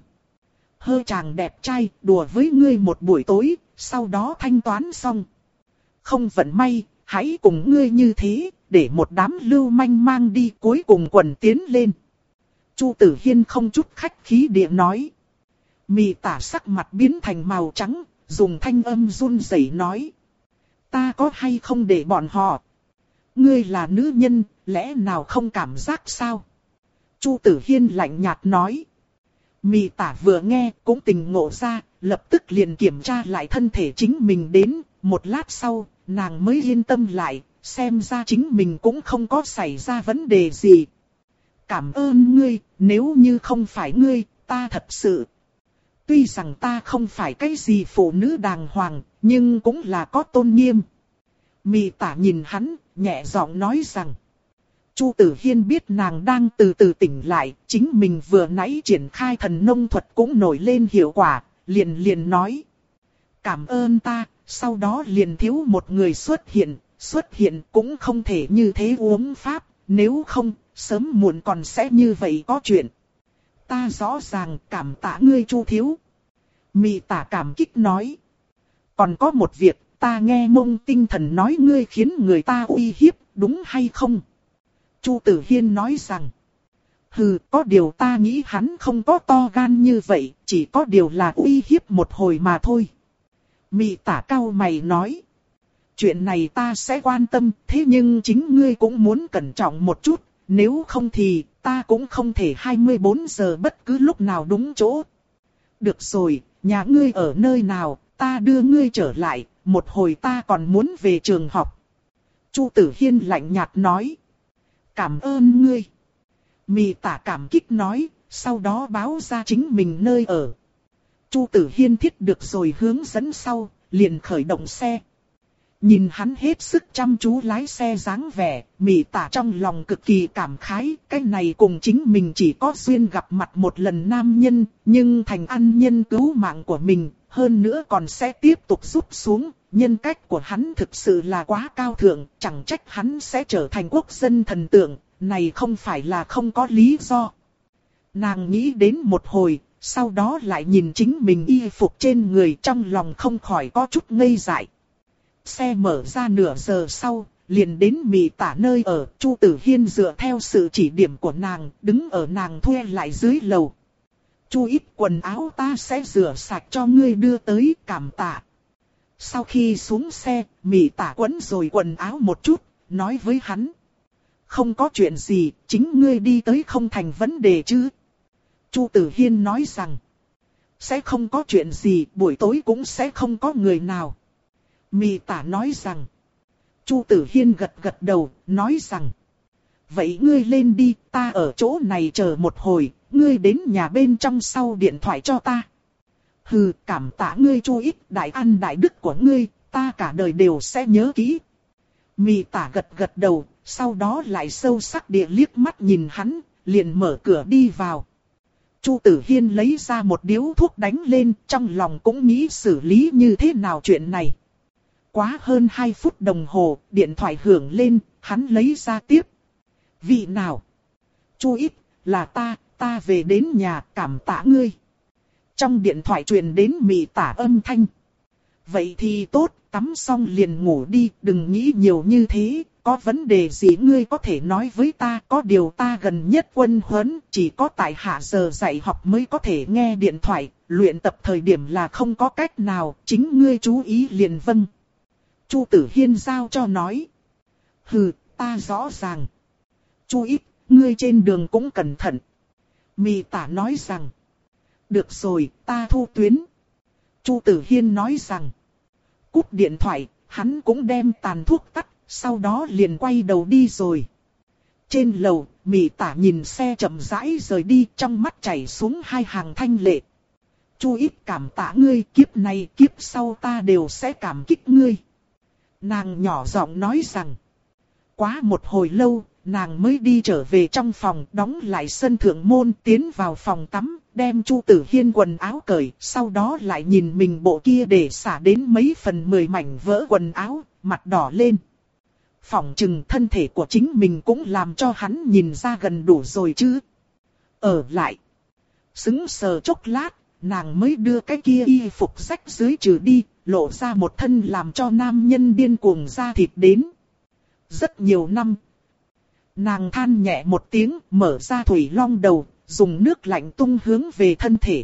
Hơ chàng đẹp trai, đùa với ngươi một buổi tối, sau đó thanh toán xong. Không vận may, hãy cùng ngươi như thế. Để một đám lưu manh mang đi cuối cùng quần tiến lên. Chu Tử Hiên không chút khách khí địa nói. Mị Tả sắc mặt biến thành màu trắng, dùng thanh âm run rẩy nói. Ta có hay không để bọn họ? Ngươi là nữ nhân, lẽ nào không cảm giác sao? Chu Tử Hiên lạnh nhạt nói. Mị Tả vừa nghe cũng tình ngộ ra, lập tức liền kiểm tra lại thân thể chính mình đến. Một lát sau, nàng mới yên tâm lại. Xem ra chính mình cũng không có xảy ra vấn đề gì. Cảm ơn ngươi, nếu như không phải ngươi, ta thật sự. Tuy rằng ta không phải cái gì phụ nữ đàng hoàng, nhưng cũng là có tôn nghiêm. Mị Tả nhìn hắn, nhẹ giọng nói rằng. Chu Tử Hiên biết nàng đang từ từ tỉnh lại, chính mình vừa nãy triển khai thần nông thuật cũng nổi lên hiệu quả, liền liền nói. Cảm ơn ta, sau đó liền thiếu một người xuất hiện. Xuất hiện cũng không thể như thế uống pháp, nếu không, sớm muộn còn sẽ như vậy có chuyện. Ta rõ ràng cảm tạ ngươi Chu thiếu. Mị Tả cảm kích nói. Còn có một việc, ta nghe Mông Tinh Thần nói ngươi khiến người ta uy hiếp, đúng hay không? Chu Tử Hiên nói rằng. Hừ, có điều ta nghĩ hắn không có to gan như vậy, chỉ có điều là uy hiếp một hồi mà thôi. Mị Tả cau mày nói. Chuyện này ta sẽ quan tâm, thế nhưng chính ngươi cũng muốn cẩn trọng một chút, nếu không thì ta cũng không thể hai mươi bốn giờ bất cứ lúc nào đúng chỗ. Được rồi, nhà ngươi ở nơi nào, ta đưa ngươi trở lại, một hồi ta còn muốn về trường học. Chu Tử Hiên lạnh nhạt nói. Cảm ơn ngươi. Mị Tả cảm kích nói, sau đó báo ra chính mình nơi ở. Chu Tử Hiên thiết được rồi hướng dẫn sau, liền khởi động xe. Nhìn hắn hết sức chăm chú lái xe dáng vẻ, Mị Tả trong lòng cực kỳ cảm khái, cái này cùng chính mình chỉ có duyên gặp mặt một lần nam nhân, nhưng thành ân nhân cứu mạng của mình, hơn nữa còn sẽ tiếp tục giúp xuống, nhân cách của hắn thực sự là quá cao thượng, chẳng trách hắn sẽ trở thành quốc dân thần tượng, này không phải là không có lý do. Nàng nghĩ đến một hồi, sau đó lại nhìn chính mình y phục trên người, trong lòng không khỏi có chút ngây dại. Xe mở ra nửa giờ sau, liền đến Mị Tả nơi ở, Chu Tử Hiên dựa theo sự chỉ điểm của nàng, đứng ở nàng thuê lại dưới lầu. Chu ít quần áo ta sẽ rửa sạch cho ngươi đưa tới, cảm tạ. Sau khi xuống xe, Mị Tả quấn rồi quần áo một chút, nói với hắn. Không có chuyện gì, chính ngươi đi tới không thành vấn đề chứ. Chu Tử Hiên nói rằng, sẽ không có chuyện gì, buổi tối cũng sẽ không có người nào. Mị Tả nói rằng, Chu Tử Hiên gật gật đầu, nói rằng, vậy ngươi lên đi, ta ở chỗ này chờ một hồi, ngươi đến nhà bên trong sau điện thoại cho ta. Hừ, cảm tạ ngươi Chu ít, đại ăn đại đức của ngươi, ta cả đời đều sẽ nhớ kỹ. Mị Tả gật gật đầu, sau đó lại sâu sắc địa liếc mắt nhìn hắn, liền mở cửa đi vào. Chu Tử Hiên lấy ra một điếu thuốc đánh lên, trong lòng cũng nghĩ xử lý như thế nào chuyện này. Quá hơn hai phút đồng hồ, điện thoại hưởng lên, hắn lấy ra tiếp. Vị nào? Chu ít, là ta, ta về đến nhà, cảm tạ ngươi. Trong điện thoại truyền đến Mị Tả âm thanh. Vậy thì tốt, tắm xong liền ngủ đi, đừng nghĩ nhiều như thế, có vấn đề gì ngươi có thể nói với ta, có điều ta gần nhất quân huấn, chỉ có tại hạ giờ dạy học mới có thể nghe điện thoại, luyện tập thời điểm là không có cách nào, chính ngươi chú ý liền vâng. Chu Tử Hiên giao cho nói. Hừ, ta rõ ràng. Chu ít, ngươi trên đường cũng cẩn thận. Mị Tả nói rằng. Được rồi, ta thu tuyến. Chu Tử Hiên nói rằng. Cúp điện thoại, hắn cũng đem tàn thuốc tắt, sau đó liền quay đầu đi rồi. Trên lầu, Mị Tả nhìn xe chậm rãi rời đi, trong mắt chảy xuống hai hàng thanh lệ. Chu ít, cảm tạ ngươi, kiếp này kiếp sau ta đều sẽ cảm kích ngươi. Nàng nhỏ giọng nói rằng. Quá một hồi lâu, nàng mới đi trở về trong phòng, đóng lại sân thượng môn, tiến vào phòng tắm, đem Chu Tử Hiên quần áo cởi, sau đó lại nhìn mình bộ kia để xả đến mấy phần mười mảnh vỡ quần áo, mặt đỏ lên. Phỏng chừng thân thể của chính mình cũng làm cho hắn nhìn ra gần đủ rồi chứ. Ở lại. Sững sờ chốc lát, nàng mới đưa cái kia y phục rách dưới trừ đi, lộ ra một thân làm cho nam nhân điên cuồng da thịt đến. Rất nhiều năm. Nàng than nhẹ một tiếng, mở ra thủy long đầu, dùng nước lạnh tung hướng về thân thể.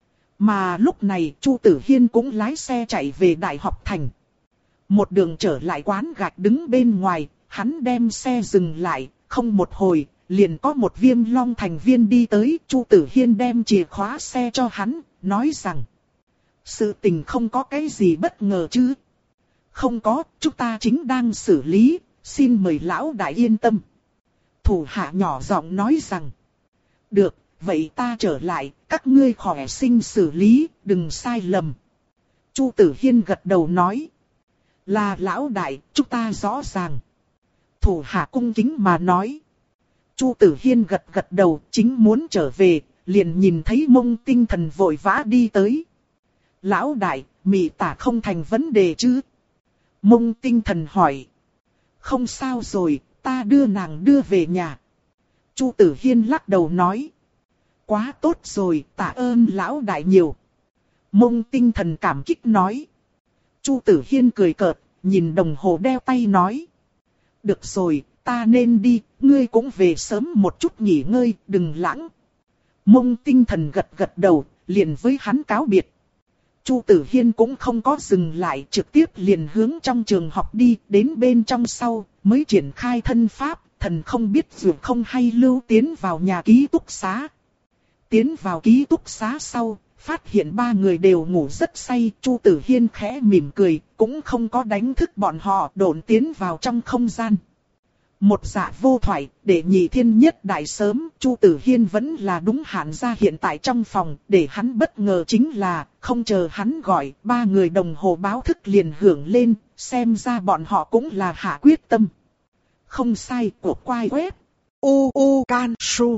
Mà lúc này Chu Tử Hiên cũng lái xe chạy về Đại học Thành. Một đường trở lại quán gạch đứng bên ngoài, hắn đem xe dừng lại, không một hồi, liền có một Viêm Long thành viên đi tới. Chu Tử Hiên đem chìa khóa xe cho hắn, nói rằng. Sự tình không có cái gì bất ngờ chứ. Không có, chúng ta chính đang xử lý, xin mời lão đại yên tâm. Thủ hạ nhỏ giọng nói rằng. Được, vậy ta trở lại, các ngươi khỏe sinh xử lý, đừng sai lầm. Chu Tử Hiên gật đầu nói. Là lão đại, chúng ta rõ ràng. Thủ hạ cung kính mà nói. Chu Tử Hiên gật gật đầu, chính muốn trở về, liền nhìn thấy Mông Tinh Thần vội vã đi tới. Lão đại, Mị Tả không thành vấn đề chứ? Mông Tinh Thần hỏi. Không sao rồi, ta đưa nàng đưa về nhà. Chu Tử Hiên lắc đầu nói. Quá tốt rồi, tạ ơn lão đại nhiều. Mông Tinh Thần cảm kích nói. Chu Tử Hiên cười cợt, nhìn đồng hồ đeo tay nói. Được rồi, ta nên đi, ngươi cũng về sớm một chút nghỉ ngơi, đừng lãng. Mông Tinh Thần gật gật đầu, liền với hắn cáo biệt. Chu Tử Hiên cũng không có dừng lại, trực tiếp liền hướng trong trường học đi, đến bên trong sau, mới triển khai thân pháp, thần không biết dù không hay lưu tiến vào nhà ký túc xá. Tiến vào ký túc xá sau, phát hiện ba người đều ngủ rất say, Chu Tử Hiên khẽ mỉm cười, cũng không có đánh thức bọn họ, độn tiến vào trong không gian. Một dạ vô thoại, để nhị thiên nhất đại sớm, Chu Tử Hiên vẫn là đúng hạn ra hiện tại trong phòng, để hắn bất ngờ chính là, không chờ hắn gọi, ba người đồng hồ báo thức liền hưởng lên, xem ra bọn họ cũng là hạ quyết tâm. Không sai, của quai web. U U Can Su.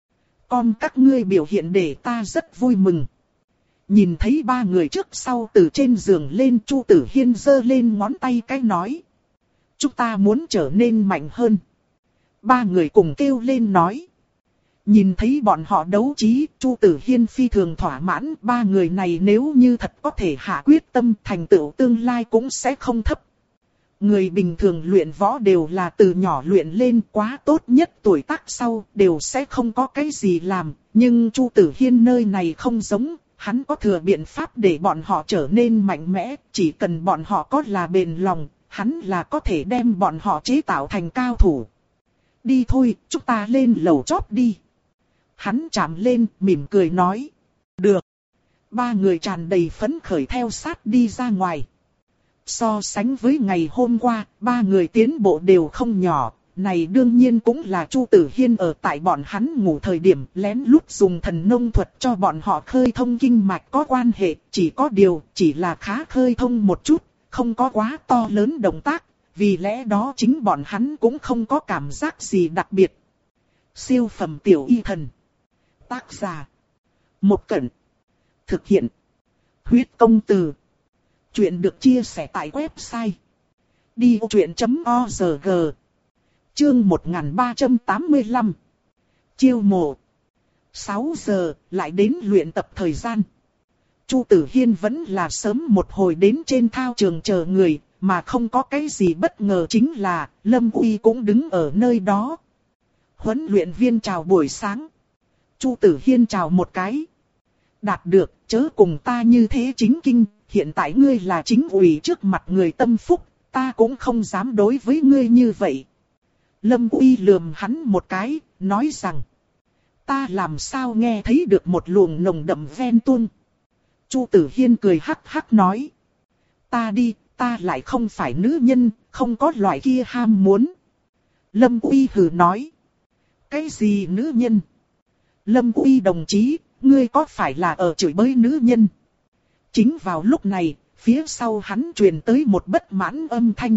Con các ngươi biểu hiện để ta rất vui mừng. Nhìn thấy ba người trước sau từ trên giường lên, Chu Tử Hiên giơ lên ngón tay cái nói. Chúng ta muốn trở nên mạnh hơn. Ba người cùng kêu lên nói. Nhìn thấy bọn họ đấu trí, Chu Tử Hiên phi thường thỏa mãn. Ba người này nếu như thật có thể hạ quyết tâm, thành tựu tương lai cũng sẽ không thấp. Người bình thường luyện võ đều là từ nhỏ luyện lên, quá tốt nhất tuổi tác sau đều sẽ không có cái gì làm. Nhưng Chu Tử Hiên nơi này không giống. Hắn có thừa biện pháp để bọn họ trở nên mạnh mẽ, chỉ cần bọn họ có là bền lòng, hắn là có thể đem bọn họ chế tạo thành cao thủ. Đi thôi, chúng ta lên lầu chót đi. Hắn chạm lên, mỉm cười nói. Được. Ba người tràn đầy phấn khởi theo sát đi ra ngoài. So sánh với ngày hôm qua, ba người tiến bộ đều không nhỏ. Này đương nhiên cũng là Chu Tử Hiên ở tại bọn hắn ngủ thời điểm lén lút dùng thần nông thuật cho bọn họ khơi thông kinh mạch có quan hệ. Chỉ có điều, chỉ là khá khơi thông một chút, không có quá to lớn động tác. Vì lẽ đó chính bọn hắn cũng không có cảm giác gì đặc biệt. Siêu phẩm tiểu y thần. Tác giả. Một Cẩn. Thực hiện. Huyết công từ. Chuyện được chia sẻ tại website. đi vô chuyện chấm org. Chương một nghìn ba trăm tám mươi lăm. Chiêu mộ. sáu giờ, lại đến luyện tập thời gian. Chu Tử Hiên vẫn là sớm một hồi đến trên thao trường chờ người, mà không có cái gì bất ngờ chính là, Lâm Uy cũng đứng ở nơi đó. Huấn luyện viên chào buổi sáng. Chu Tử Hiên chào một cái. Đạt được, chớ cùng ta như thế chính kinh, hiện tại ngươi là chính ủy trước mặt người tâm phúc, ta cũng không dám đối với ngươi như vậy. Lâm Uy lườm hắn một cái, nói rằng. Ta làm sao nghe thấy được một luồng nồng đậm ven tuôn. Chu Tử Hiên cười hắc hắc nói. Ta đi, ta lại không phải nữ nhân, không có loại kia ham muốn. Lâm Uy hừ nói. Cái gì nữ nhân? Lâm Uy đồng chí, ngươi có phải là ở chửi bới nữ nhân? Chính vào lúc này, phía sau hắn truyền tới một bất mãn âm thanh.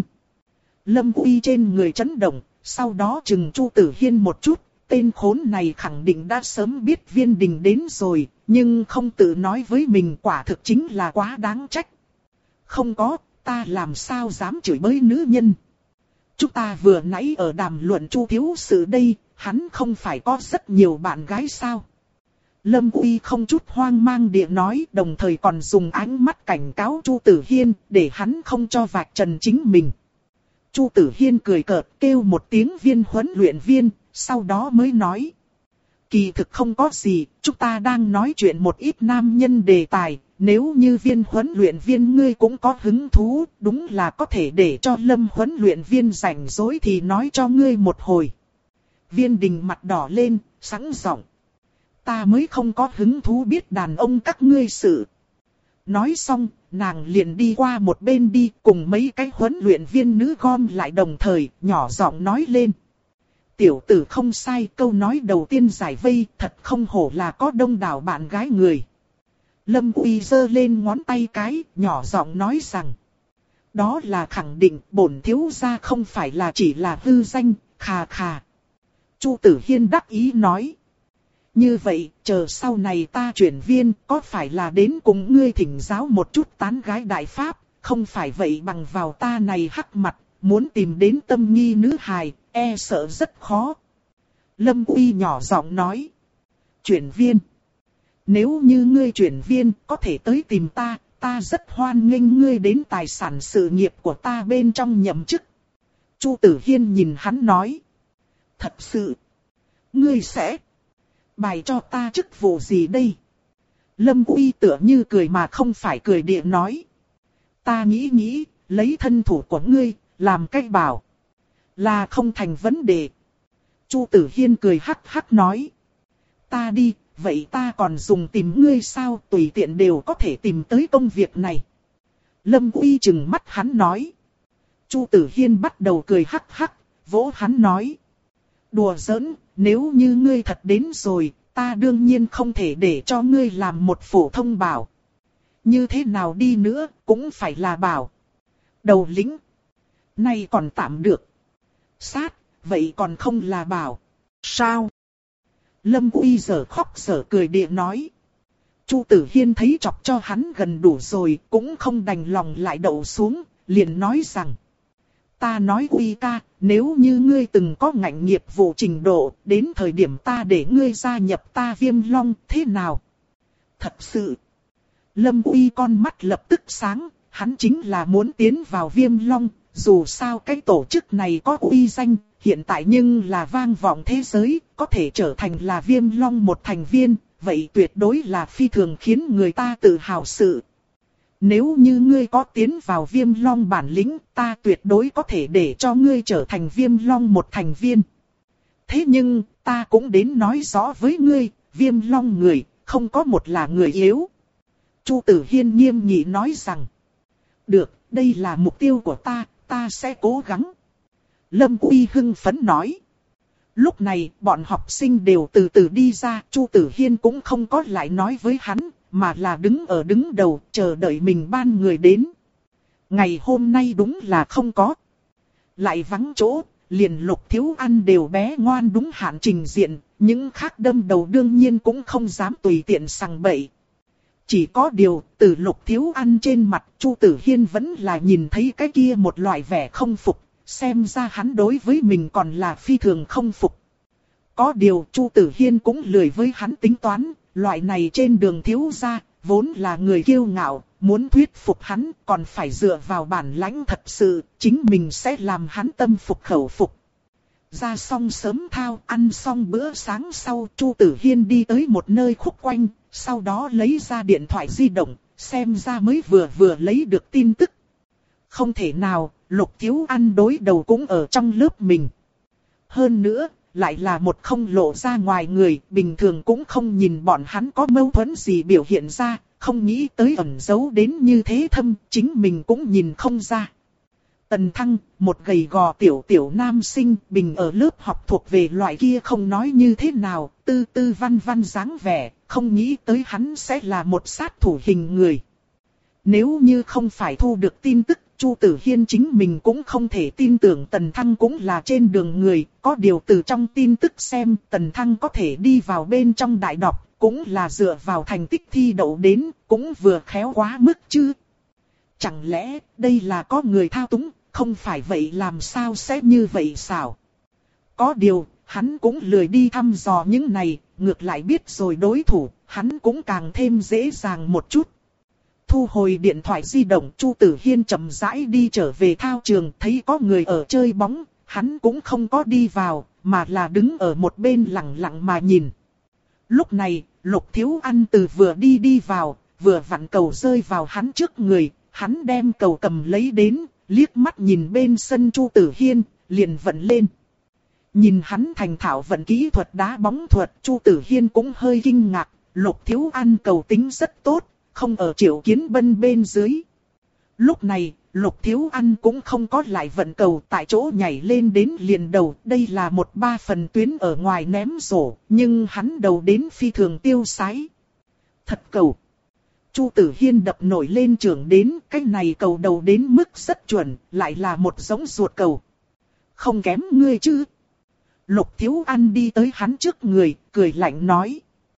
Lâm Uy trên người chấn động. Sau đó chừng Chu Tử Hiên một chút, tên khốn này khẳng định đã sớm biết Viên Đình đến rồi, nhưng không tự nói với mình quả thực chính là quá đáng trách. Không có, ta làm sao dám chửi bới nữ nhân. Chúng ta vừa nãy ở đàm luận Chu thiếu sự đây, hắn không phải có rất nhiều bạn gái sao. Lâm Uy không chút hoang mang địa nói, đồng thời còn dùng ánh mắt cảnh cáo Chu Tử Hiên, để hắn không cho vạch trần chính mình. Chu Tử Hiên cười cợt kêu một tiếng Viên huấn luyện viên, sau đó mới nói. Kỳ thực không có gì, chúng ta đang nói chuyện một ít nam nhân đề tài, nếu như Viên huấn luyện viên ngươi cũng có hứng thú, đúng là có thể để cho Lâm huấn luyện viên rảnh rỗi thì nói cho ngươi một hồi. Viên Đình mặt đỏ lên, sẵn giọng. Ta mới không có hứng thú biết đàn ông các ngươi sự. Nói xong, nàng liền đi qua một bên đi cùng mấy cái huấn luyện viên nữ gom lại đồng thời, nhỏ giọng nói lên. Tiểu tử không sai, câu nói đầu tiên giải vây, thật không hổ là có đông đảo bạn gái người. Lâm Uy giơ lên ngón tay cái, nhỏ giọng nói rằng. Đó là khẳng định, bổn thiếu gia không phải là chỉ là hư danh, khà khà. Chu Tử Hiên đắc ý nói. Như vậy, chờ sau này ta chuyển viên, có phải là đến cùng ngươi thỉnh giáo một chút tán gái đại pháp, không phải vậy bằng vào ta này hắc mặt, muốn tìm đến tâm nghi nữ hài, e sợ rất khó. Lâm Uy nhỏ giọng nói. Chuyển viên. Nếu như ngươi chuyển viên, có thể tới tìm ta, ta rất hoan nghênh ngươi đến tài sản sự nghiệp của ta bên trong nhậm chức. Chu Tử Hiên nhìn hắn nói. Thật sự. Ngươi sẽ bày cho ta chức vụ gì đây? Lâm Uy tựa như cười mà không phải cười địa nói. Ta nghĩ nghĩ, lấy thân thủ của ngươi, làm cách bảo. Là không thành vấn đề. Chu Tử Hiên cười hắc hắc nói. Ta đi, vậy ta còn dùng tìm ngươi sao, tùy tiện đều có thể tìm tới công việc này. Lâm Uy chừng mắt hắn nói. Chu Tử Hiên bắt đầu cười hắc hắc, vỗ hắn nói. Đùa giỡn, nếu như ngươi thật đến rồi, ta đương nhiên không thể để cho ngươi làm một phổ thông bảo. Như thế nào đi nữa, cũng phải là bảo. Đầu lĩnh. Nay còn tạm được. Sát, vậy còn không là bảo. Sao? Lâm Uy giở khóc giở cười địa nói. Chu Tử Hiên thấy chọc cho hắn gần đủ rồi, cũng không đành lòng lại đậu xuống, liền nói rằng. Ta nói Uy ca, nếu như ngươi từng có ngạnh nghiệp vụ trình độ, đến thời điểm ta để ngươi gia nhập ta Viêm Long, thế nào? Thật sự. Lâm Uy con mắt lập tức sáng, hắn chính là muốn tiến vào Viêm Long, dù sao cái tổ chức này có uy danh, hiện tại nhưng là vang vọng thế giới, có thể trở thành là Viêm Long một thành viên, vậy tuyệt đối là phi thường khiến người ta tự hào sự. Nếu như ngươi có tiến vào Viêm Long bản lĩnh, ta tuyệt đối có thể để cho ngươi trở thành Viêm Long một thành viên. Thế nhưng, ta cũng đến nói rõ với ngươi, Viêm Long người, không có một là người yếu. Chu Tử Hiên nghiêm nghị nói rằng. Được, đây là mục tiêu của ta, ta sẽ cố gắng. Lâm Uy hưng phấn nói. Lúc này, bọn học sinh đều từ từ đi ra, Chu Tử Hiên cũng không có lại nói với hắn, mà là đứng ở đứng đầu, chờ đợi mình ban người đến. Ngày hôm nay đúng là không có. Lại vắng chỗ, liền Lục Thiếu Ăn đều bé ngoan đúng hạn trình diện, những khác đâm đầu đương nhiên cũng không dám tùy tiện sằng bậy. Chỉ có điều, từ Lục Thiếu Ăn trên mặt, Chu Tử Hiên vẫn là nhìn thấy cái kia một loại vẻ không phục, xem ra hắn đối với mình còn là phi thường không phục. Có điều Chu Tử Hiên cũng lười với hắn tính toán, loại này trên đường thiếu gia, vốn là người kiêu ngạo, muốn thuyết phục hắn còn phải dựa vào bản lãnh thật sự, chính mình sẽ làm hắn tâm phục khẩu phục. Ra xong sớm thao, ăn xong bữa sáng sau, Chu Tử Hiên đi tới một nơi khúc quanh, sau đó lấy ra điện thoại di động, xem ra mới vừa vừa lấy được tin tức. Không thể nào, Lục Thiếu Ăn đối đầu cũng ở trong lớp mình. Hơn nữa, lại là một không lộ ra ngoài người, bình thường cũng không nhìn bọn hắn có mâu thuẫn gì biểu hiện ra, không nghĩ tới ẩn giấu đến như thế thâm, chính mình cũng nhìn không ra. Tần Thăng, một gầy gò tiểu tiểu nam sinh, bình ở lớp học thuộc về loại kia không nói như thế nào, tư tư văn văn dáng vẻ, không nghĩ tới hắn sẽ là một sát thủ hình người. Nếu như không phải thu được tin tức, Chu Tử Hiên chính mình cũng không thể tin tưởng Tần Thăng cũng là trên đường người, có điều từ trong tin tức xem Tần Thăng có thể đi vào bên trong đại đọc, cũng là dựa vào thành tích thi đậu đến, cũng vừa khéo quá mức chứ. Chẳng lẽ đây là có người thao túng, không phải vậy làm sao sẽ như vậy sao? Có điều, hắn cũng lười đi thăm dò những này, ngược lại biết rồi đối thủ, hắn cũng càng thêm dễ dàng một chút. Thu hồi điện thoại di động, Chu Tử Hiên chậm rãi đi trở về thao trường, thấy có người ở chơi bóng, hắn cũng không có đi vào, mà là đứng ở một bên lặng lặng mà nhìn. Lúc này, Lục Thiếu Ăn từ vừa đi đi vào, vừa vặn cầu rơi vào hắn trước người, hắn đem cầu cầm lấy đến, liếc mắt nhìn bên sân Chu Tử Hiên, liền vận lên. Nhìn hắn thành thạo vận kỹ thuật đá bóng thuật, Chu Tử Hiên cũng hơi kinh ngạc, Lục Thiếu Ăn cầu tính rất tốt, không ở Triệu Kiến Bân bên dưới. Lúc này, Lục Thiếu Ăn cũng không có lại vận cầu tại chỗ nhảy lên đến liền đầu. Đây là một ba phần tuyến ở ngoài ném rổ, nhưng hắn đầu đến phi thường tiêu sái. Thật cầu. Chu Tử Hiên đập nổi lên trường đến, cái này cầu đầu đến mức rất chuẩn, lại là một giống ruột cầu. Không kém ngươi chứ. Lục Thiếu Ăn đi tới hắn trước người, cười lạnh nói.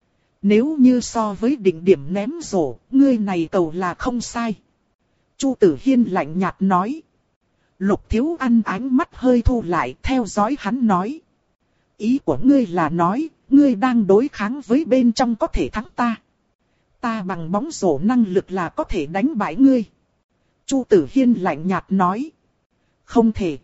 Nếu như so với đỉnh điểm ném rổ, ngươi này cầu là không sai. Chu Tử Hiên lạnh nhạt nói. Lục Thiếu Ăn ánh mắt hơi thu lại, theo dõi hắn nói. Ý của ngươi là nói, ngươi đang đối kháng với bên trong có thể thắng ta. Ta bằng bóng rổ năng lực là có thể đánh bại ngươi. Chu Tử Hiên lạnh nhạt nói. Không thể.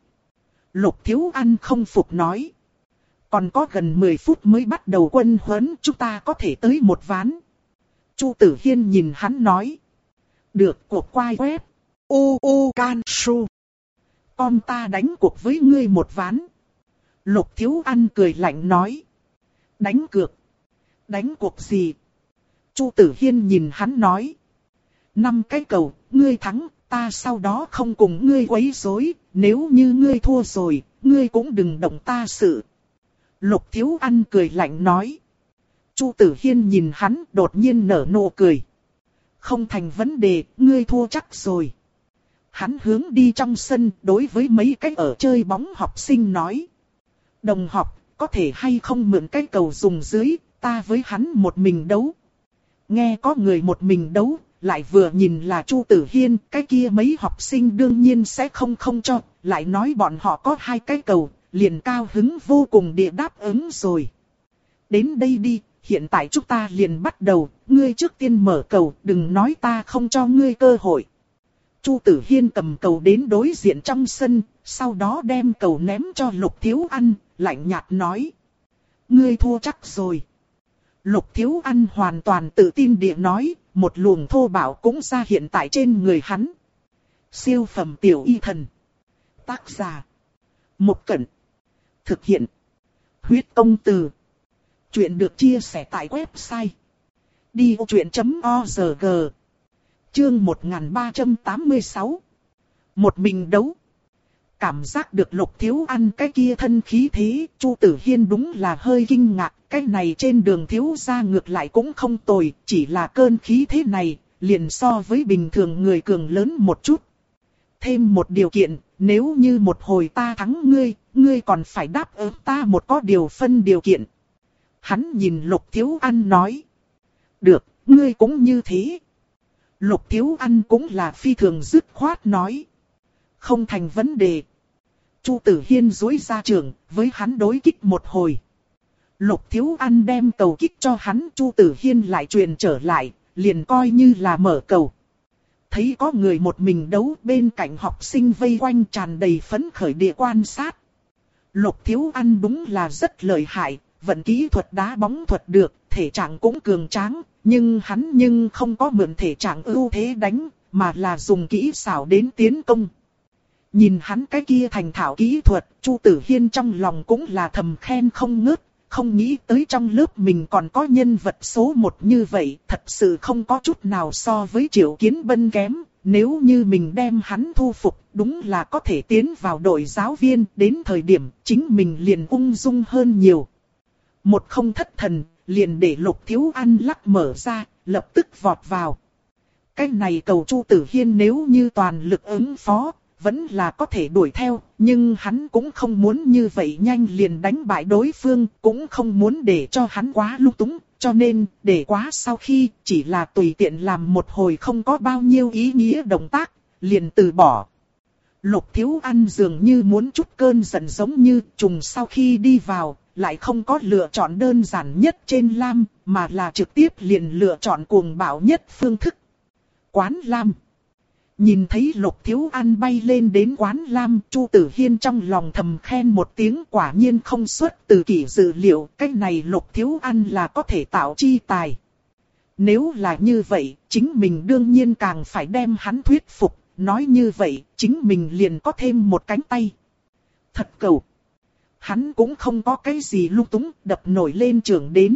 Lục Thiếu Ăn không phục nói. Còn có gần mười phút mới bắt đầu quân huấn, chúng ta có thể tới một ván. Chu Tử Hiên nhìn hắn nói. Được, cuộc quay web. U U Can Su. Con ta đánh cuộc với ngươi một ván. Lục Thiếu Ăn cười lạnh nói. Đánh cược. Đánh cuộc gì? Chu Tử Hiên nhìn hắn nói. Năm cái cầu, ngươi thắng, ta sau đó không cùng ngươi quấy rối. Nếu như ngươi thua rồi, ngươi cũng đừng động ta sự. Lục Thiếu Ăn cười lạnh nói. Chu Tử Hiên nhìn hắn đột nhiên nở nụ cười. Không thành vấn đề, ngươi thua chắc rồi. Hắn hướng đi trong sân đối với mấy cái ở chơi bóng học sinh nói. Đồng học, có thể hay không mượn cái cầu dùng dưới, ta với hắn một mình đấu. Nghe có người một mình đấu, lại vừa nhìn là Chu Tử Hiên, cái kia mấy học sinh đương nhiên sẽ không không cho, lại nói bọn họ có hai cái cầu, liền cao hứng vô cùng địa đáp ứng rồi. Đến đây đi, hiện tại chúng ta liền bắt đầu, ngươi trước tiên mở cầu, đừng nói ta không cho ngươi cơ hội. Chu Tử Hiên cầm cầu đến đối diện trong sân, sau đó đem cầu ném cho Lục Thiếu Ăn, lạnh nhạt nói. Ngươi thua chắc rồi. Lục Thiếu Ăn hoàn toàn tự tin địa nói, một luồng thô bạo cũng ra hiện tại trên người hắn. Siêu phẩm tiểu y thần. Tác giả. Một Cẩn. Thực hiện. Huyết công từ. Chuyện được chia sẻ tại website. đi ô chuyện chấm org. Chương một nghìn ba trăm tám mươi sáu. Một mình đấu. Cảm giác được Lục Thiếu Ăn cái kia thân khí thế, Chu Tử Hiên đúng là hơi kinh ngạc. Cái này trên đường thiếu gia ngược lại cũng không tồi, chỉ là cơn khí thế này, liền so với bình thường người cường lớn một chút. Thêm một điều kiện, nếu như một hồi ta thắng ngươi, ngươi còn phải đáp ứng ta một có điều phân điều kiện. Hắn nhìn Lục Thiếu Ăn nói. Được, ngươi cũng như thế. Lục Thiếu Ăn cũng là phi thường dứt khoát nói. Không thành vấn đề. Chu Tử Hiên duỗi ra trường, với hắn đối kích một hồi. Lục Thiếu Ăn đem cầu kích cho hắn, Chu Tử Hiên lại truyền trở lại, liền coi như là mở cầu. Thấy có người một mình đấu, bên cạnh học sinh vây quanh tràn đầy phấn khởi địa quan sát. Lục Thiếu Ăn đúng là rất lợi hại, vận kỹ thuật đá bóng thuật được, thể trạng cũng cường tráng, nhưng hắn nhưng không có mượn thể trạng ưu thế đánh, mà là dùng kỹ xảo đến tiến công. Nhìn hắn cái kia thành thạo kỹ thuật, Chu Tử Hiên trong lòng cũng là thầm khen không ngớt. Không nghĩ tới trong lớp mình còn có nhân vật số một như vậy, thật sự không có chút nào so với Triệu Kiến Bân kém. Nếu như mình đem hắn thu phục, đúng là có thể tiến vào đội giáo viên, đến thời điểm chính mình liền ung dung hơn nhiều. Một không thất thần, liền để Lục Thiếu Ăn lắc mở ra, lập tức vọt vào. Cái này cầu Chu Tử Hiên nếu như toàn lực ứng phó, vẫn là có thể đuổi theo, nhưng hắn cũng không muốn như vậy nhanh liền đánh bại đối phương, cũng không muốn để cho hắn quá lung túng, cho nên, để quá sau khi, chỉ là tùy tiện làm một hồi không có bao nhiêu ý nghĩa động tác, liền từ bỏ. Lục Thiếu Ăn dường như muốn chút cơn giận giống như trùng sau khi đi vào, lại không có lựa chọn đơn giản nhất trên lam, mà là trực tiếp liền lựa chọn cuồng bạo nhất phương thức. Quán lam. Nhìn thấy Lục Thiếu Ăn bay lên đến quán lam, Chu Tử Hiên trong lòng thầm khen một tiếng, quả nhiên không xuất từ kỷ dự liệu, cái này Lục Thiếu Ăn là có thể tạo chi tài. Nếu là như vậy, chính mình đương nhiên càng phải đem hắn thuyết phục, nói như vậy, chính mình liền có thêm một cánh tay. Thật cầu. Hắn cũng không có cái gì lung túng, đập nổi lên trường đến.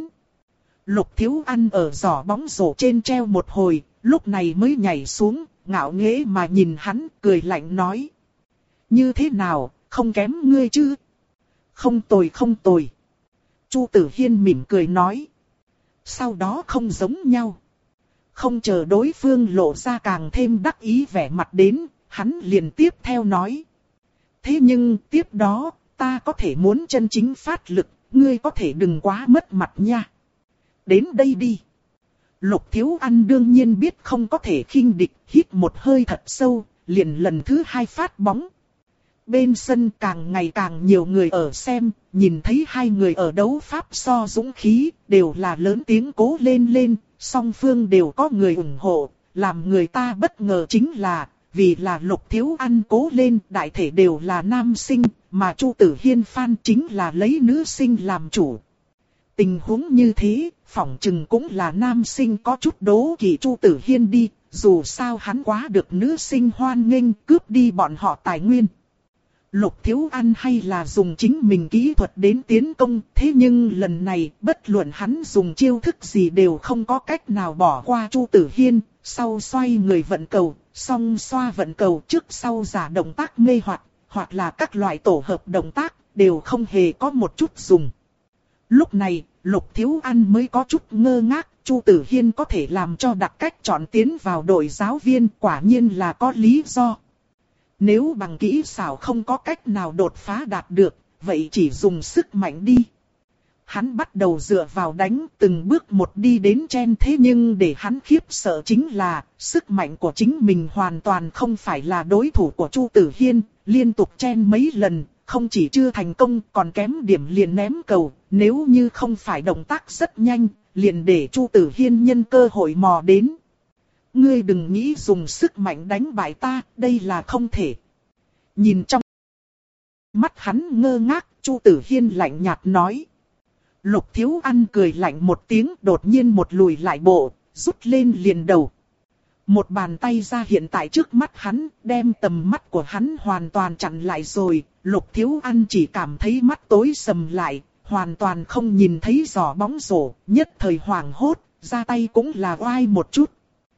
Lục Thiếu Ăn ở giỏ bóng rổ trên treo một hồi, lúc này mới nhảy xuống. Ngạo nghễ mà nhìn hắn, cười lạnh nói. Như thế nào, không kém ngươi chứ? Không tồi không tồi. Chu Tử Hiên mỉm cười nói. Sau đó không giống nhau. Không chờ đối phương lộ ra càng thêm đắc ý vẻ mặt đến, hắn liền tiếp theo nói. Thế nhưng tiếp đó, ta có thể muốn chân chính phát lực, ngươi có thể đừng quá mất mặt nha. Đến đây đi. Lục Thiếu Ăn đương nhiên biết không có thể khinh địch, hít một hơi thật sâu, liền lần thứ hai phát bóng. Bên sân càng ngày càng nhiều người ở xem, nhìn thấy hai người ở đấu pháp so dũng khí, đều là lớn tiếng cố lên lên, song phương đều có người ủng hộ, làm người ta bất ngờ chính là, vì là Lục Thiếu Ăn cố lên, đại thể đều là nam sinh, mà Chu Tử Hiên fan chính là lấy nữ sinh làm chủ. Tình huống như thế, phỏng chừng cũng là nam sinh có chút đố kỵ Chu Tử Hiên đi, dù sao hắn quá được nữ sinh hoan nghênh cướp đi bọn họ tài nguyên. Lục Thiếu Ăn hay là dùng chính mình kỹ thuật đến tiến công, thế nhưng lần này bất luận hắn dùng chiêu thức gì đều không có cách nào bỏ qua Chu Tử Hiên, sau xoay người vận cầu, song xoa vận cầu trước sau giả động tác mê hoặc, hoặc là các loại tổ hợp động tác, đều không hề có một chút dùng. Lúc này, Lục Thiếu An mới có chút ngơ ngác, Chu Tử Hiên có thể làm cho đặc cách chọn tiến vào đội giáo viên, quả nhiên là có lý do. Nếu bằng kỹ xảo không có cách nào đột phá đạt được, vậy chỉ dùng sức mạnh đi. Hắn bắt đầu dựa vào đánh, từng bước một đi đến chen, thế nhưng để hắn khiếp sợ chính là, sức mạnh của chính mình hoàn toàn không phải là đối thủ của Chu Tử Hiên, liên tục chen mấy lần, không chỉ chưa thành công còn kém điểm liền ném cầu, nếu như không phải động tác rất nhanh, liền để Chu Tử Hiên nhân cơ hội mò đến. Ngươi đừng nghĩ dùng sức mạnh đánh bại ta, đây là không thể. Nhìn trong mắt hắn ngơ ngác, Chu Tử Hiên lạnh nhạt nói. Lục Thiếu An cười lạnh một tiếng, đột nhiên một lùi lại bộ, rút lên liền đầu. Một bàn tay ra hiện tại trước mắt hắn, đem tầm mắt của hắn hoàn toàn chặn lại rồi. Lục Thiếu An chỉ cảm thấy mắt tối sầm lại, hoàn toàn không nhìn thấy giỏ bóng rổ, nhất thời hoảng hốt, ra tay cũng là oai một chút.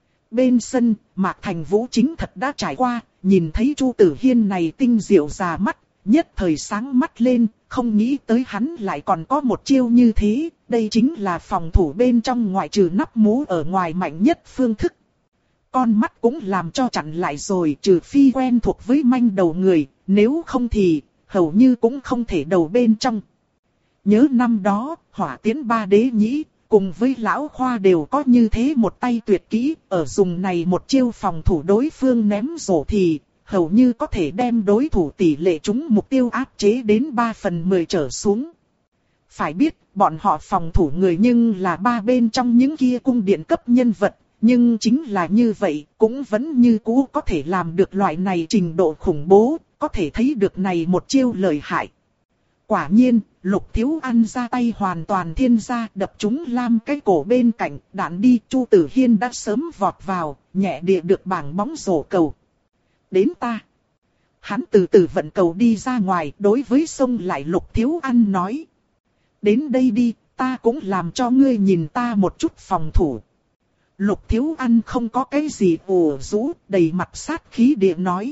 Bên sân, Mạc Thành Vũ chính thật đã trải qua, nhìn thấy Chu Tử Hiên này tinh diệu già mắt, nhất thời sáng mắt lên, không nghĩ tới hắn lại còn có một chiêu như thế, đây chính là phòng thủ bên trong ngoại trừ nắp mũ ở ngoài mạnh nhất phương thức. Con mắt cũng làm cho chặn lại rồi, trừ phi quen thuộc với manh đầu người, nếu không thì hầu như cũng không thể đầu bên trong. Nhớ năm đó, Hỏa Tiễn ba đế nhĩ, cùng với Lão Khoa đều có như thế một tay tuyệt kỹ, ở dùng này một chiêu phòng thủ đối phương ném rổ thì hầu như có thể đem đối thủ tỷ lệ trúng mục tiêu áp chế đến ba phần mười trở xuống. Phải biết, bọn họ phòng thủ người nhưng là ba bên trong những kia cung điện cấp nhân vật, nhưng chính là như vậy, cũng vẫn như cũ có thể làm được loại này trình độ khủng bố, có thể thấy được này một chiêu lợi hại. Quả nhiên, Lục Thiếu An ra tay hoàn toàn thiên gia, đập trúng Lam cái cổ bên cạnh, đạn đi, Chu Tử Hiên đã sớm vọt vào, nhẹ địa được bảng bóng rổ cầu. Đến ta. Hắn từ từ vận cầu đi ra ngoài, đối với xông lại Lục Thiếu An nói. Đến đây đi, ta cũng làm cho ngươi nhìn ta một chút phòng thủ. Lục Thiếu An không có cái gì ủ rũ, đầy mặt sát khí địa nói.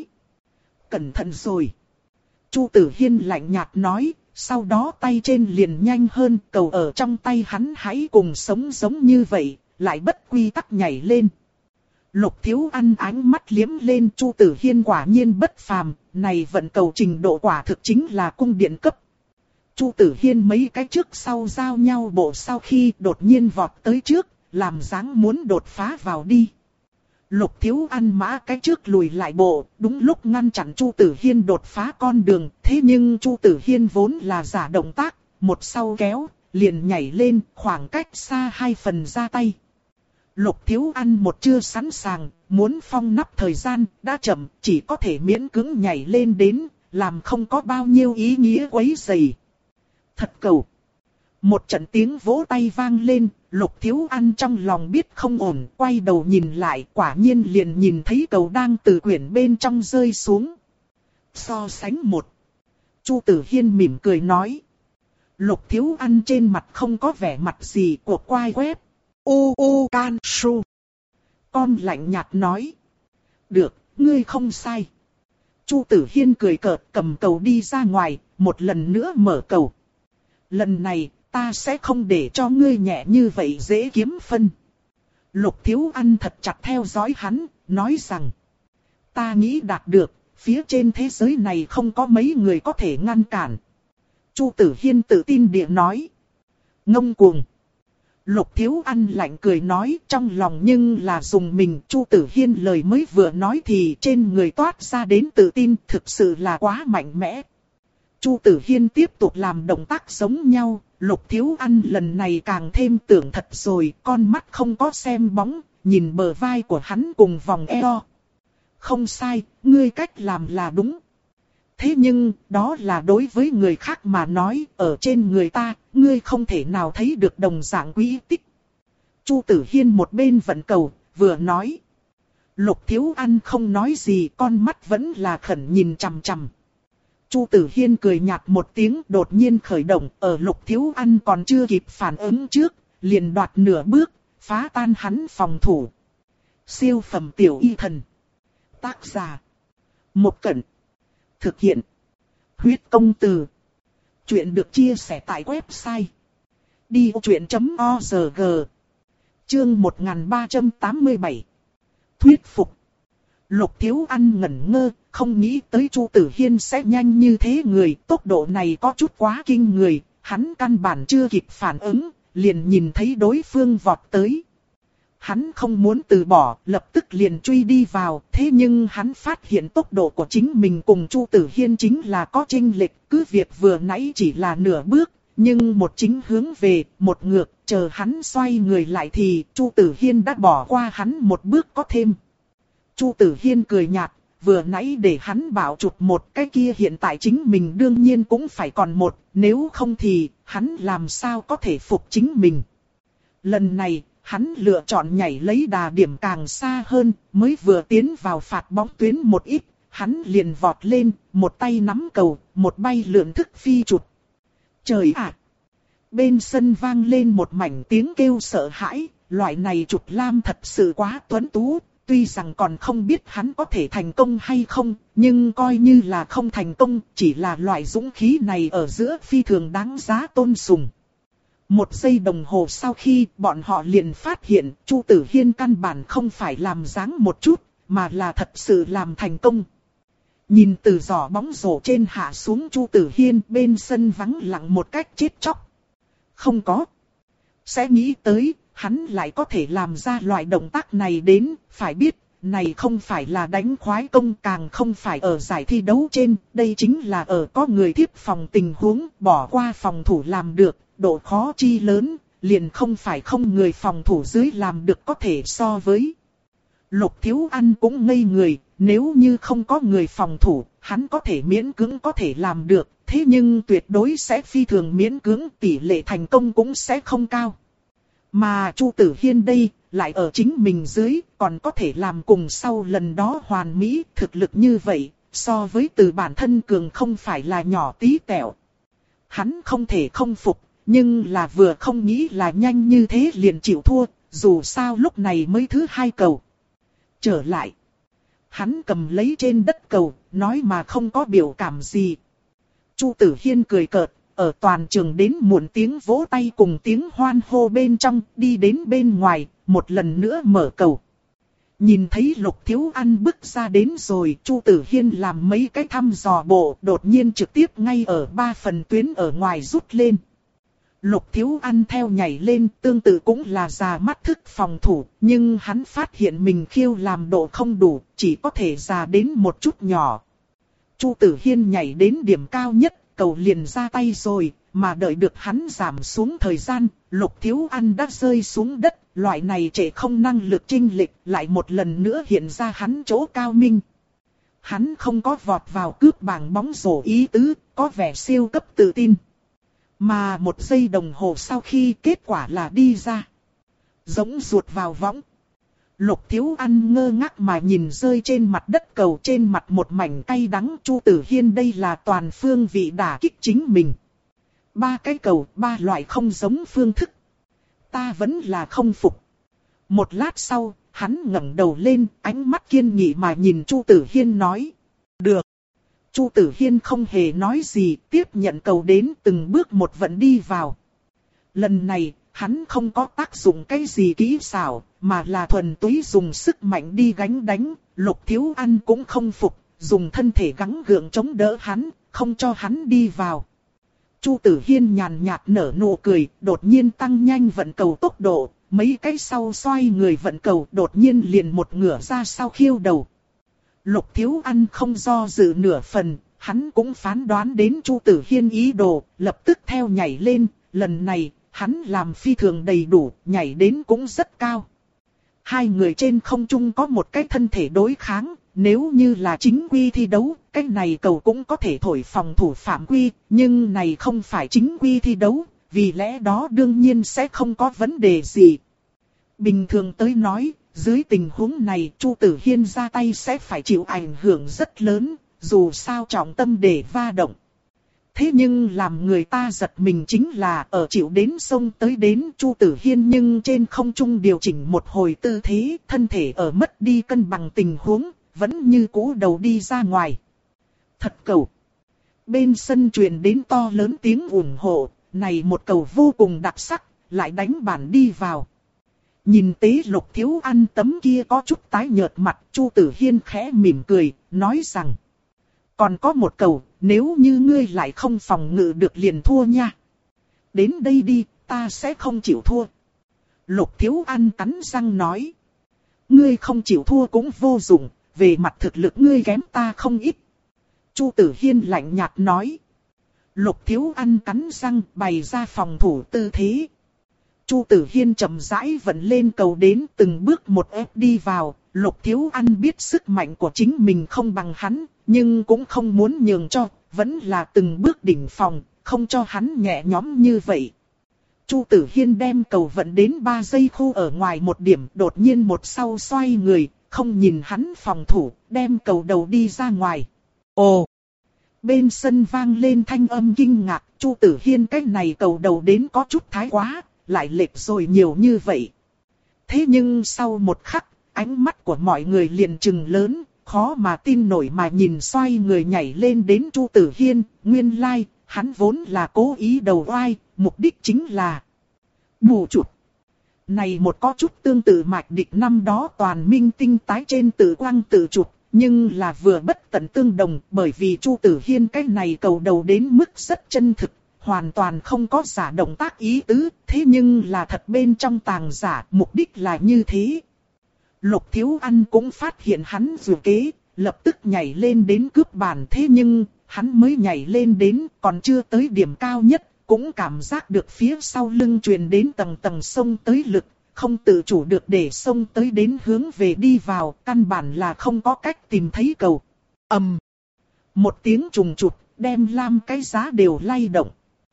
Cẩn thận rồi. Chu Tử Hiên lạnh nhạt nói, sau đó tay trên liền nhanh hơn, cầu ở trong tay hắn hãy cùng sống giống như vậy, lại bất quy tắc nhảy lên. Lục Thiếu An ánh mắt liếm lên, Chu Tử Hiên quả nhiên bất phàm, này vận cầu trình độ quả thực chính là cung điện cấp. Chu Tử Hiên mấy cái trước sau giao nhau bộ sau khi đột nhiên vọt tới trước, làm dáng muốn đột phá vào đi. Lục Thiếu An mã cái trước lùi lại bộ, đúng lúc ngăn chặn Chu Tử Hiên đột phá con đường, thế nhưng Chu Tử Hiên vốn là giả động tác, một sau kéo, liền nhảy lên, khoảng cách xa hai phần ra tay. Lục Thiếu An một chưa sẵn sàng, muốn phong nắp thời gian, đã chậm, chỉ có thể miễn cưỡng nhảy lên đến, làm không có bao nhiêu ý nghĩa quấy rầy. Thật cầu. Một trận tiếng vỗ tay vang lên, Lục Thiếu An trong lòng biết không ổn, quay đầu nhìn lại, quả nhiên liền nhìn thấy cầu đang từ quyển bên trong rơi xuống. So sánh một. Chu Tử Hiên mỉm cười nói. Lục Thiếu An trên mặt không có vẻ mặt gì của quai quép. U u can su. Con lạnh nhạt nói. Được, ngươi không sai. Chu Tử Hiên cười cợt cầm cầu đi ra ngoài, một lần nữa mở cầu. Lần này, ta sẽ không để cho ngươi nhẹ như vậy dễ kiếm phân. Lục Thiếu An thật chặt theo dõi hắn, nói rằng. Ta nghĩ đạt được, phía trên thế giới này không có mấy người có thể ngăn cản. Chu Tử Hiên tự tin địa nói. Ngông cuồng. Lục Thiếu An lạnh cười nói, trong lòng nhưng là dùng mình. Chu Tử Hiên lời mới vừa nói thì trên người toát ra đến tự tin, thực sự là quá mạnh mẽ. Chu Tử Hiên tiếp tục làm động tác giống nhau, Lục Thiếu An lần này càng thêm tưởng thật rồi, con mắt không có xem bóng, nhìn bờ vai của hắn cùng vòng eo. Không sai, ngươi cách làm là đúng. Thế nhưng, đó là đối với người khác mà nói, ở trên người ta, ngươi không thể nào thấy được đồng dạng quỹ tích. Chu Tử Hiên một bên vận cầu, vừa nói. Lục Thiếu An không nói gì, con mắt vẫn là khẩn nhìn chằm chằm. Chu Tử Hiên cười nhạt một tiếng, đột nhiên khởi động, ở Lục Thiếu An còn chưa kịp phản ứng trước, liền đoạt nửa bước, phá tan hắn phòng thủ. Siêu phẩm tiểu y thần. Tác giả. Một Cẩn. Thực hiện. Huyết công từ. Chuyện được chia sẻ tại website đi ô chuyện chấm org. Chương một nghìn ba trăm tám mươi bảy. Thuyết phục. Lục Thiếu Ăn ngẩn ngơ, không nghĩ tới Chu Tử Hiên sẽ nhanh như thế người, tốc độ này có chút quá kinh người, hắn căn bản chưa kịp phản ứng, liền nhìn thấy đối phương vọt tới. Hắn không muốn từ bỏ, lập tức liền truy đi vào, thế nhưng hắn phát hiện tốc độ của chính mình cùng Chu Tử Hiên chính là có chênh lệch, cứ việc vừa nãy chỉ là nửa bước, nhưng một chính hướng về, một ngược, chờ hắn xoay người lại thì Chu Tử Hiên đã bỏ qua hắn một bước có thêm. Chu Tử Hiên cười nhạt, vừa nãy để hắn bảo chụp một cái kia hiện tại chính mình đương nhiên cũng phải còn một, nếu không thì hắn làm sao có thể phục chính mình. Lần này, hắn lựa chọn nhảy lấy đà điểm càng xa hơn, mới vừa tiến vào phạt bóng tuyến một ít, hắn liền vọt lên, một tay nắm cầu, một bay lượn thức phi chụp. Trời ạ! Bên sân vang lên một mảnh tiếng kêu sợ hãi, loại này chụp lam thật sự quá tuấn tú. Tuy rằng còn không biết hắn có thể thành công hay không, nhưng coi như là không thành công, chỉ là loại dũng khí này ở giữa phi thường đáng giá tôn sùng. Một giây đồng hồ sau khi bọn họ liền phát hiện Chu Tử Hiên căn bản không phải làm dáng một chút, mà là thật sự làm thành công. Nhìn từ giỏ bóng rổ trên hạ xuống Chu Tử Hiên bên sân vắng lặng một cách chết chóc. Không có. Sẽ nghĩ tới, hắn lại có thể làm ra loại động tác này đến, phải biết, này không phải là đánh khoái công, càng không phải ở giải thi đấu trên, đây chính là ở có người tiếp phòng tình huống, bỏ qua phòng thủ làm được, độ khó chi lớn, liền không phải không người phòng thủ dưới làm được có thể so với. Lục Thiếu Ăn cũng ngây người, nếu như không có người phòng thủ, hắn có thể miễn cưỡng có thể làm được, thế nhưng tuyệt đối sẽ phi thường miễn cưỡng, tỷ lệ thành công cũng sẽ không cao. Mà Chu Tử Hiên đây, lại ở chính mình dưới, còn có thể làm cùng sau lần đó hoàn mỹ, thực lực như vậy, so với từ bản thân cường không phải là nhỏ tí tẹo. Hắn không thể không phục, nhưng là vừa không nghĩ là nhanh như thế liền chịu thua, dù sao lúc này mới thứ hai cầu. Trở lại. Hắn cầm lấy trên đất cầu, nói mà không có biểu cảm gì. Chu Tử Hiên cười cợt. Ở toàn trường đến muộn tiếng vỗ tay cùng tiếng hoan hô bên trong, đi đến bên ngoài, một lần nữa mở cầu. Nhìn thấy Lục Thiếu Ăn bước ra đến rồi, Chu Tử Hiên làm mấy cái thăm dò bộ, đột nhiên trực tiếp ngay ở ba phần tuyến ở ngoài rút lên. Lục Thiếu Ăn theo nhảy lên, tương tự cũng là già mắt thức phòng thủ, nhưng hắn phát hiện mình khiêu làm độ không đủ, chỉ có thể già đến một chút nhỏ. Chu Tử Hiên nhảy đến điểm cao nhất, cầu liền ra tay rồi, mà đợi được hắn giảm xuống thời gian, Lục Thiếu Ăn đã rơi xuống đất, loại này trễ không năng lực chênh lệch, lại một lần nữa hiện ra hắn chỗ cao minh. Hắn không có vọt vào cướp bảng bóng rổ ý tứ, có vẻ siêu cấp tự tin. Mà một giây đồng hồ sau khi kết quả là đi ra. Giống ruột vào võng. Lục Thiếu Ăn ngơ ngác mà nhìn rơi trên mặt đất cầu, trên mặt một mảnh cay đắng. Chu Tử Hiên đây là toàn phương vị đả kích chính mình. Ba cái cầu, ba loại không giống phương thức. Ta vẫn là không phục. Một lát sau, hắn ngẩng đầu lên, ánh mắt kiên nghị mà nhìn Chu Tử Hiên nói. Được. Chu Tử Hiên không hề nói gì, tiếp nhận cầu đến từng bước một vận đi vào. Lần này, hắn không có tác dụng cái gì kỹ xảo, mà là thuần túy dùng sức mạnh đi gánh đánh. Lục Thiếu Ăn cũng không phục, dùng thân thể gắng gượng chống đỡ hắn, không cho hắn đi vào. Chu Tử Hiên nhàn nhạt nở nụ cười, đột nhiên tăng nhanh vận cầu tốc độ, mấy cái sau xoay người vận cầu đột nhiên liền một ngửa ra sau khiêu đầu. Lục Thiếu Ăn không do dự nửa phần, hắn cũng phán đoán đến Chu Tử Hiên ý đồ, lập tức theo nhảy lên, lần này, hắn làm phi thường đầy đủ, nhảy đến cũng rất cao. Hai người trên không trung có một cái thân thể đối kháng, nếu như là chính quy thi đấu, cái này cầu cũng có thể thổi phòng thủ phạm quy, nhưng này không phải chính quy thi đấu, vì lẽ đó đương nhiên sẽ không có vấn đề gì. Bình thường tới nói, dưới tình huống này Chu Tử Hiên ra tay sẽ phải chịu ảnh hưởng rất lớn, dù sao trọng tâm để va động. Thế nhưng làm người ta giật mình chính là ở chịu đến sông tới đến Chu Tử Hiên nhưng trên không trung điều chỉnh một hồi tư thế, thân thể ở mất đi cân bằng tình huống, vẫn như cũ đầu đi ra ngoài. Thật cầu. Bên sân truyền đến to lớn tiếng ủng hộ, này một cầu vô cùng đặc sắc, lại đánh bản đi vào. Nhìn Tế Lục Thiếu An tấm kia có chút tái nhợt mặt, Chu Tử Hiên khẽ mỉm cười, nói rằng. Còn có một cầu, nếu như ngươi lại không phòng ngự được liền thua nha. Đến đây đi, ta sẽ không chịu thua. Lục Thiếu An cắn răng nói. Ngươi không chịu thua cũng vô dụng, về mặt thực lực ngươi kém ta không ít. Chu Tử Hiên lạnh nhạt nói. Lục Thiếu An cắn răng bày ra phòng thủ tư thế. Chu Tử Hiên chậm rãi vận lên cầu đến từng bước một ép đi vào. Lục Thiếu An biết sức mạnh của chính mình không bằng hắn, nhưng cũng không muốn nhường cho, vẫn là từng bước đỉnh phòng, không cho hắn nhẹ nhõm như vậy. Chu Tử Hiên đem cầu vận đến ba giây khu ở ngoài một điểm, đột nhiên một sau xoay người, không nhìn hắn phòng thủ, đem cầu đầu đi ra ngoài. Ồ! Bên sân vang lên thanh âm kinh ngạc, Chu Tử Hiên cái này cầu đầu đến có chút thái quá, lại lệch rồi nhiều như vậy. Thế nhưng sau một khắc, ánh mắt của mọi người liền trừng lớn, khó mà tin nổi mà nhìn xoay người nhảy lên đến Chu Tử Hiên, nguyên lai, like, hắn vốn là cố ý đầu oai, mục đích chính là bù chụp. Này một có chút tương tự Mạch Địch năm đó toàn minh tinh tái trên tự quang tự chụp, nhưng là vừa bất tận tương đồng, bởi vì Chu Tử Hiên cái này cầu đầu đến mức rất chân thực, hoàn toàn không có giả động tác ý tứ, thế nhưng là thật bên trong tàng giả, mục đích là như thế. Lục Thiếu An cũng phát hiện hắn dù kế, lập tức nhảy lên đến cướp bàn, thế nhưng, hắn mới nhảy lên đến, còn chưa tới điểm cao nhất, cũng cảm giác được phía sau lưng truyền đến tầng tầng xông tới lực, không tự chủ được để xông tới đến hướng về đi vào, căn bản là không có cách tìm thấy cầu. Ầm! Một tiếng trùng trụt, đem lam cái giá đều lay động.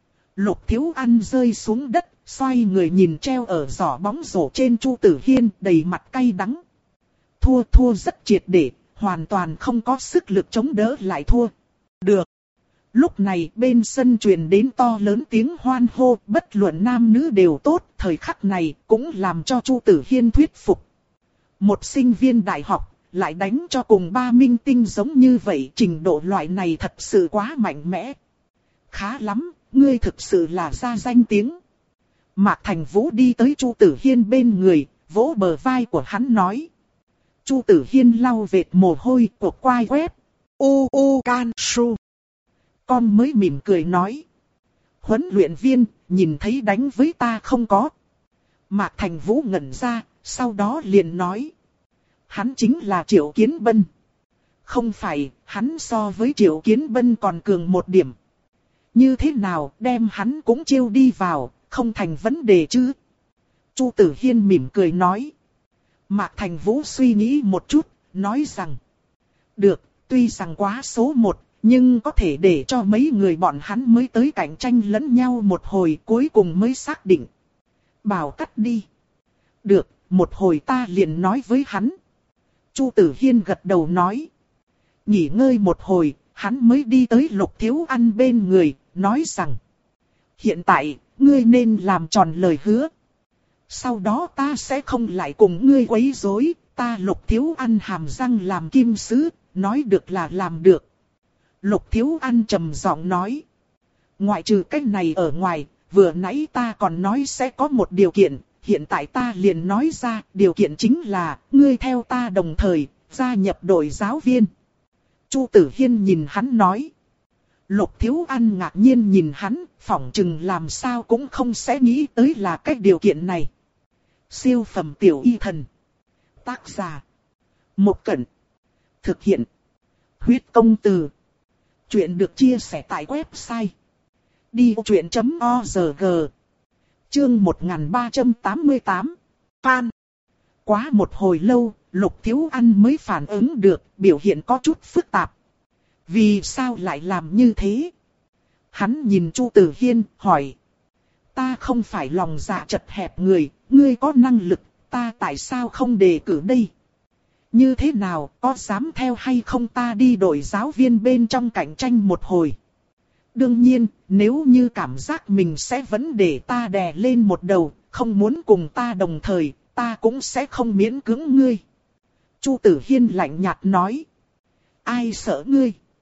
Lục Thiếu An rơi xuống đất, xoay người nhìn treo ở giỏ bóng rổ trên Chu Tử Hiên, đầy mặt cay đắng. Thua thua rất triệt để, hoàn toàn không có sức lực chống đỡ lại thua. Được. Lúc này bên sân truyền đến to lớn tiếng hoan hô, bất luận nam nữ đều tốt, thời khắc này cũng làm cho Chu Tử Hiên thuyết phục. Một sinh viên đại học, lại đánh cho cùng ba minh tinh giống như vậy, trình độ loại này thật sự quá mạnh mẽ. Khá lắm, ngươi thực sự là ra danh tiếng. Mạc Thành Vũ đi tới Chu Tử Hiên bên người, vỗ bờ vai của hắn nói. Chu Tử Hiên lau vệt mồ hôi, cuộc quai quét. U u can su. Con mới mỉm cười nói. Huấn luyện viên, nhìn thấy đánh với ta không có. Mạc Thành Vũ ngẩn ra, sau đó liền nói. Hắn chính là Triệu Kiến Bân. Không phải, hắn so với Triệu Kiến Bân còn cường một điểm. Như thế nào, đem hắn cũng chiêu đi vào, không thành vấn đề chứ. Chu Tử Hiên mỉm cười nói. Mạc Thành Vũ suy nghĩ một chút, nói rằng. Được, tuy rằng quá số một, nhưng có thể để cho mấy người bọn hắn mới tới cạnh tranh lẫn nhau một hồi cuối cùng mới xác định. Bảo cắt đi. Được, một hồi ta liền nói với hắn. Chu Tử Hiên gật đầu nói. Nghỉ ngơi một hồi, hắn mới đi tới Lục Thiếu An bên người, nói rằng. Hiện tại, ngươi nên làm tròn lời hứa. Sau đó ta sẽ không lại cùng ngươi quấy rối, ta Lục Thiếu An hàm răng làm kim sứ, nói được là làm được. Lục Thiếu An trầm giọng nói. Ngoại trừ cách này ở ngoài, vừa nãy ta còn nói sẽ có một điều kiện, hiện tại ta liền nói ra, điều kiện chính là, ngươi theo ta đồng thời, gia nhập đội giáo viên. Chu Tử Hiên nhìn hắn nói. Lục Thiếu An ngạc nhiên nhìn hắn, phỏng chừng làm sao cũng không sẽ nghĩ tới là cái điều kiện này. Siêu phẩm tiểu y thần. Tác giả. Một Cẩn. Thực hiện. Huyết công từ. Chuyện được chia sẻ tại website. đi vô chuyện chấm org. Chương một nghìn ba trăm tám mươi tám. Fan. Quá một hồi lâu, Lục Thiếu An mới phản ứng được, biểu hiện có chút phức tạp. Vì sao lại làm như thế? Hắn nhìn Chu Tử Hiên, hỏi. Ta không phải lòng dạ chật hẹp người, ngươi có năng lực, ta tại sao không đề cử đây? Như thế nào, có dám theo hay không ta đi đổi giáo viên bên trong cạnh tranh một hồi? Đương nhiên, nếu như cảm giác mình sẽ vẫn để ta đè lên một đầu, không muốn cùng ta đồng thời, ta cũng sẽ không miễn cưỡng ngươi. Chu Tử Hiên lạnh nhạt nói. Ai sợ ngươi?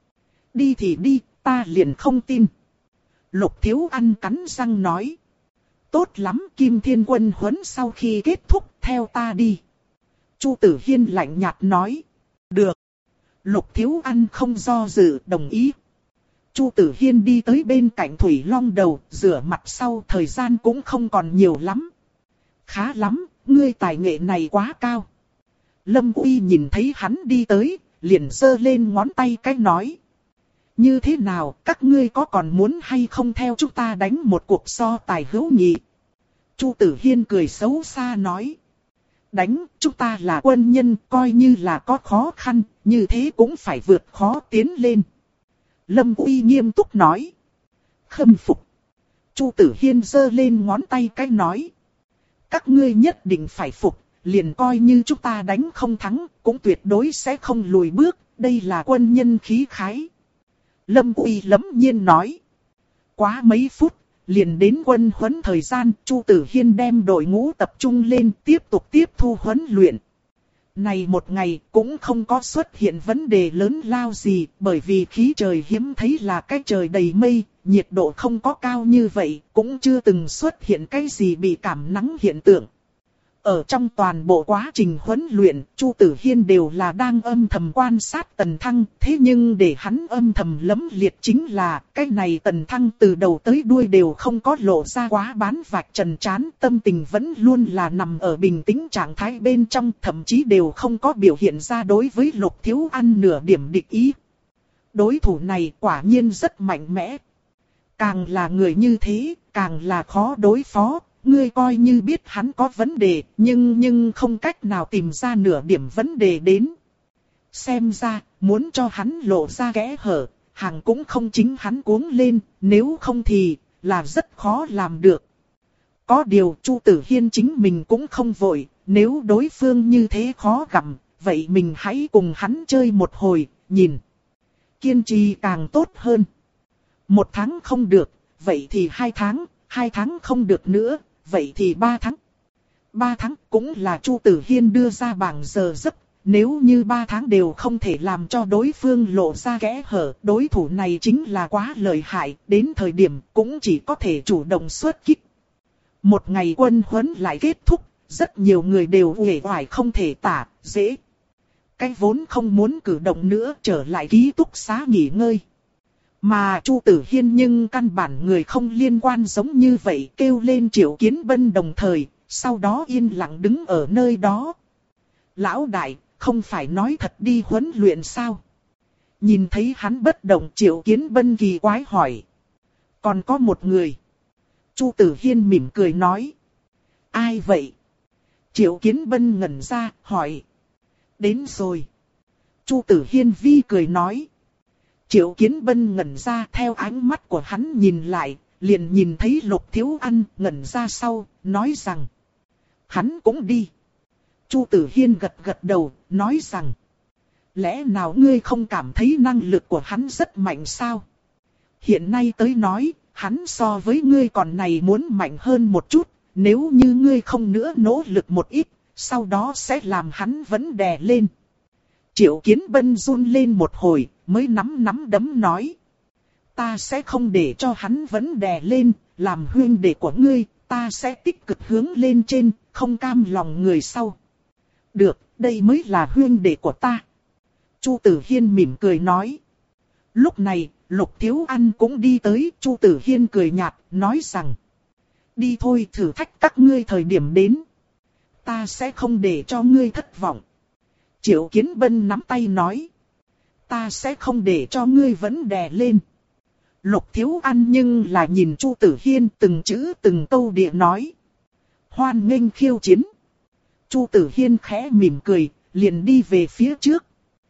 Đi thì đi, ta liền không tin. Lục Thiếu Ăn cắn răng nói. Tốt lắm, Kim Thiên Quân huấn sau khi kết thúc, theo ta đi. Chu Tử Hiên lạnh nhạt nói. Được. Lục Thiếu Ăn không do dự, đồng ý. Chu Tử Hiên đi tới bên cạnh Thủy Long Đầu, rửa mặt sau, thời gian cũng không còn nhiều lắm. Khá lắm, ngươi tài nghệ này quá cao. Lâm Uy nhìn thấy hắn đi tới, liền giơ lên ngón tay cái nói. Như thế nào, các ngươi có còn muốn hay không theo chúng ta đánh một cuộc so tài hữu nghị? Chu Tử Hiên cười xấu xa nói. Đánh, chúng ta là quân nhân, coi như là có khó khăn, như thế cũng phải vượt khó tiến lên. Lâm Uy nghiêm túc nói. Khâm phục. Chu Tử Hiên giơ lên ngón tay cái nói. Các ngươi nhất định phải phục, liền coi như chúng ta đánh không thắng, cũng tuyệt đối sẽ không lùi bước, đây là quân nhân khí khái. Lâm Uy lấm nhiên nói. Quá mấy phút, liền đến quân huấn thời gian, Chu Tử Hiên đem đội ngũ tập trung lên tiếp tục tiếp thu huấn luyện. Này một ngày cũng không có xuất hiện vấn đề lớn lao gì, bởi vì khí trời hiếm thấy là cái trời đầy mây, nhiệt độ không có cao như vậy, cũng chưa từng xuất hiện cái gì bị cảm nắng hiện tượng. Ở trong toàn bộ quá trình huấn luyện, Chu Tử Hiên đều là đang âm thầm quan sát Tần Thăng, thế nhưng để hắn âm thầm lấm liệt chính là, cái này Tần Thăng từ đầu tới đuôi đều không có lộ ra quá bán vạch trần trán, tâm tình vẫn luôn là nằm ở bình tĩnh trạng thái bên trong, thậm chí đều không có biểu hiện ra đối với Lục Thiếu Ăn nửa điểm địch ý. Đối thủ này quả nhiên rất mạnh mẽ. Càng là người như thế, càng là khó đối phó. Ngươi coi như biết hắn có vấn đề, nhưng nhưng không cách nào tìm ra nửa điểm vấn đề đến. Xem ra, muốn cho hắn lộ ra kẽ hở, hàng cũng không chính hắn cuống lên, nếu không thì, là rất khó làm được. Có điều Chu Tử Hiên chính mình cũng không vội, nếu đối phương như thế khó gặm, vậy mình hãy cùng hắn chơi một hồi, nhìn. Kiên trì càng tốt hơn. Một tháng không được, vậy thì hai tháng, hai tháng không được nữa. Vậy thì ba tháng. Ba tháng cũng là Chu Tử Hiên đưa ra bảng giờ giấc. Nếu như ba tháng đều không thể làm cho đối phương lộ ra kẽ hở, đối thủ này chính là quá lợi hại, đến thời điểm cũng chỉ có thể chủ động xuất kích. Một ngày quân huấn lại kết thúc, rất nhiều người đều uể oải không thể tả, dễ. Cái vốn không muốn cử động nữa trở lại ký túc xá nghỉ ngơi. Mà Chu Tử Hiên nhưng căn bản người không liên quan giống như vậy kêu lên Triệu Kiến Bân đồng thời, sau đó yên lặng đứng ở nơi đó. Lão đại, không phải nói thật đi huấn luyện sao? Nhìn thấy hắn bất động Triệu Kiến Bân kỳ quái hỏi. Còn có một người. Chu Tử Hiên mỉm cười nói. Ai vậy? Triệu Kiến Bân ngẩn ra, hỏi. Đến rồi. Chu Tử Hiên vi cười nói. Triệu Kiến Bân ngẩn ra theo ánh mắt của hắn nhìn lại, liền nhìn thấy Lục Thiếu Ăn ngẩn ra sau, nói rằng. Hắn cũng đi. Chu Tử Hiên gật gật đầu, nói rằng. Lẽ nào ngươi không cảm thấy năng lực của hắn rất mạnh sao? Hiện nay tới nói, hắn so với ngươi còn này muốn mạnh hơn một chút, nếu như ngươi không nữa nỗ lực một ít, sau đó sẽ làm hắn vẫn đè lên. Triệu Kiến Bân run lên một hồi, mới nắm nắm đấm nói. Ta sẽ không để cho hắn vẫn đè lên, làm huynh đệ của ngươi, ta sẽ tích cực hướng lên trên, không cam lòng người sau. Được, đây mới là huynh đệ của ta. Chu Tử Hiên mỉm cười nói. Lúc này, Lục Thiếu Ăn cũng đi tới, Chu Tử Hiên cười nhạt, nói rằng. Đi thôi, thử thách các ngươi thời điểm đến. Ta sẽ không để cho ngươi thất vọng. Triệu Kiến Bân nắm tay nói. Ta sẽ không để cho ngươi vẫn đè lên. Lục Thiếu Ăn nhưng là nhìn Chu Tử Hiên từng chữ từng câu địa nói. Hoan nghênh khiêu chiến. Chu Tử Hiên khẽ mỉm cười, liền đi về phía trước.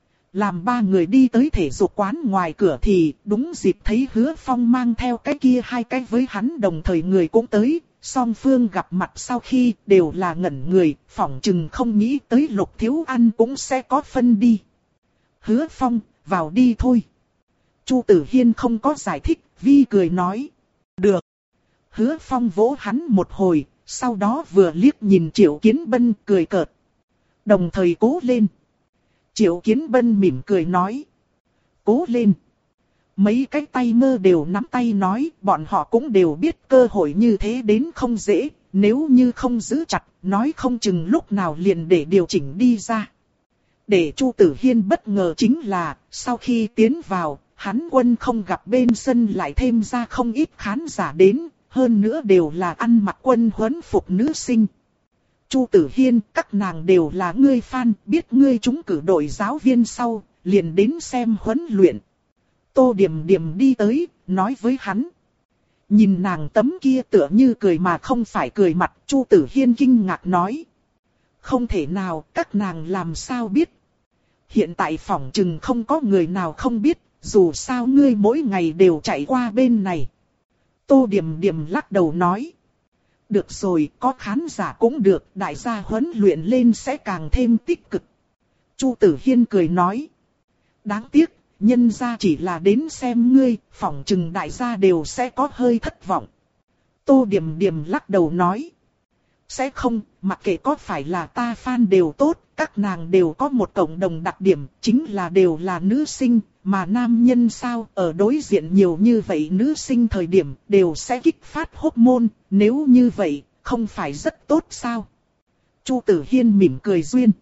Làm ba người đi tới thể dục quán ngoài cửa thì đúng dịp thấy Hứa Phong mang theo cái kia hai cái với hắn đồng thời người cũng tới. Song phương gặp mặt sau khi đều là ngẩn người, phỏng chừng không nghĩ tới Lục Thiếu Ăn cũng sẽ có phân đi. Hứa Phong, vào đi thôi. Chu Tử Hiên không có giải thích, vi cười nói. Được. Hứa Phong vỗ hắn một hồi, sau đó vừa liếc nhìn Triệu Kiến Bân cười cợt. Đồng thời cố lên. Triệu Kiến Bân mỉm cười nói. Cố lên. Mấy cái tay mơ đều nắm tay nói, bọn họ cũng đều biết cơ hội như thế đến không dễ, nếu như không giữ chặt, nói không chừng lúc nào liền để điều chỉnh đi ra. Để Chu Tử Hiên bất ngờ chính là, sau khi tiến vào, hắn quân không gặp bên sân lại thêm ra không ít khán giả đến, hơn nữa đều là ăn mặc quân huấn phục nữ sinh. Chu Tử Hiên, các nàng đều là ngươi fan, biết ngươi trúng cử đội giáo viên sau, liền đến xem huấn luyện. Tô Điềm Điềm đi tới, nói với hắn. Nhìn nàng tấm kia tựa như cười mà không phải cười mặt, Chu Tử Hiên kinh ngạc nói. Không thể nào, các nàng làm sao biết. Hiện tại phỏng chừng không có người nào không biết, dù sao ngươi mỗi ngày đều chạy qua bên này. Tô Điềm Điềm lắc đầu nói. Được rồi, có khán giả cũng được, đại gia huấn luyện lên sẽ càng thêm tích cực. Chu Tử Hiên cười nói. Đáng tiếc, nhân gia chỉ là đến xem ngươi, phỏng chừng đại gia đều sẽ có hơi thất vọng. Tô Điềm Điềm lắc đầu nói. Sẽ không, mặc kệ có phải là ta fan đều tốt, các nàng đều có một cộng đồng đặc điểm, chính là đều là nữ sinh, mà nam nhân sao, ở đối diện nhiều như vậy nữ sinh thời điểm, đều sẽ kích phát hormone, nếu như vậy, không phải rất tốt sao? Chu Tử Hiên mỉm cười duyên.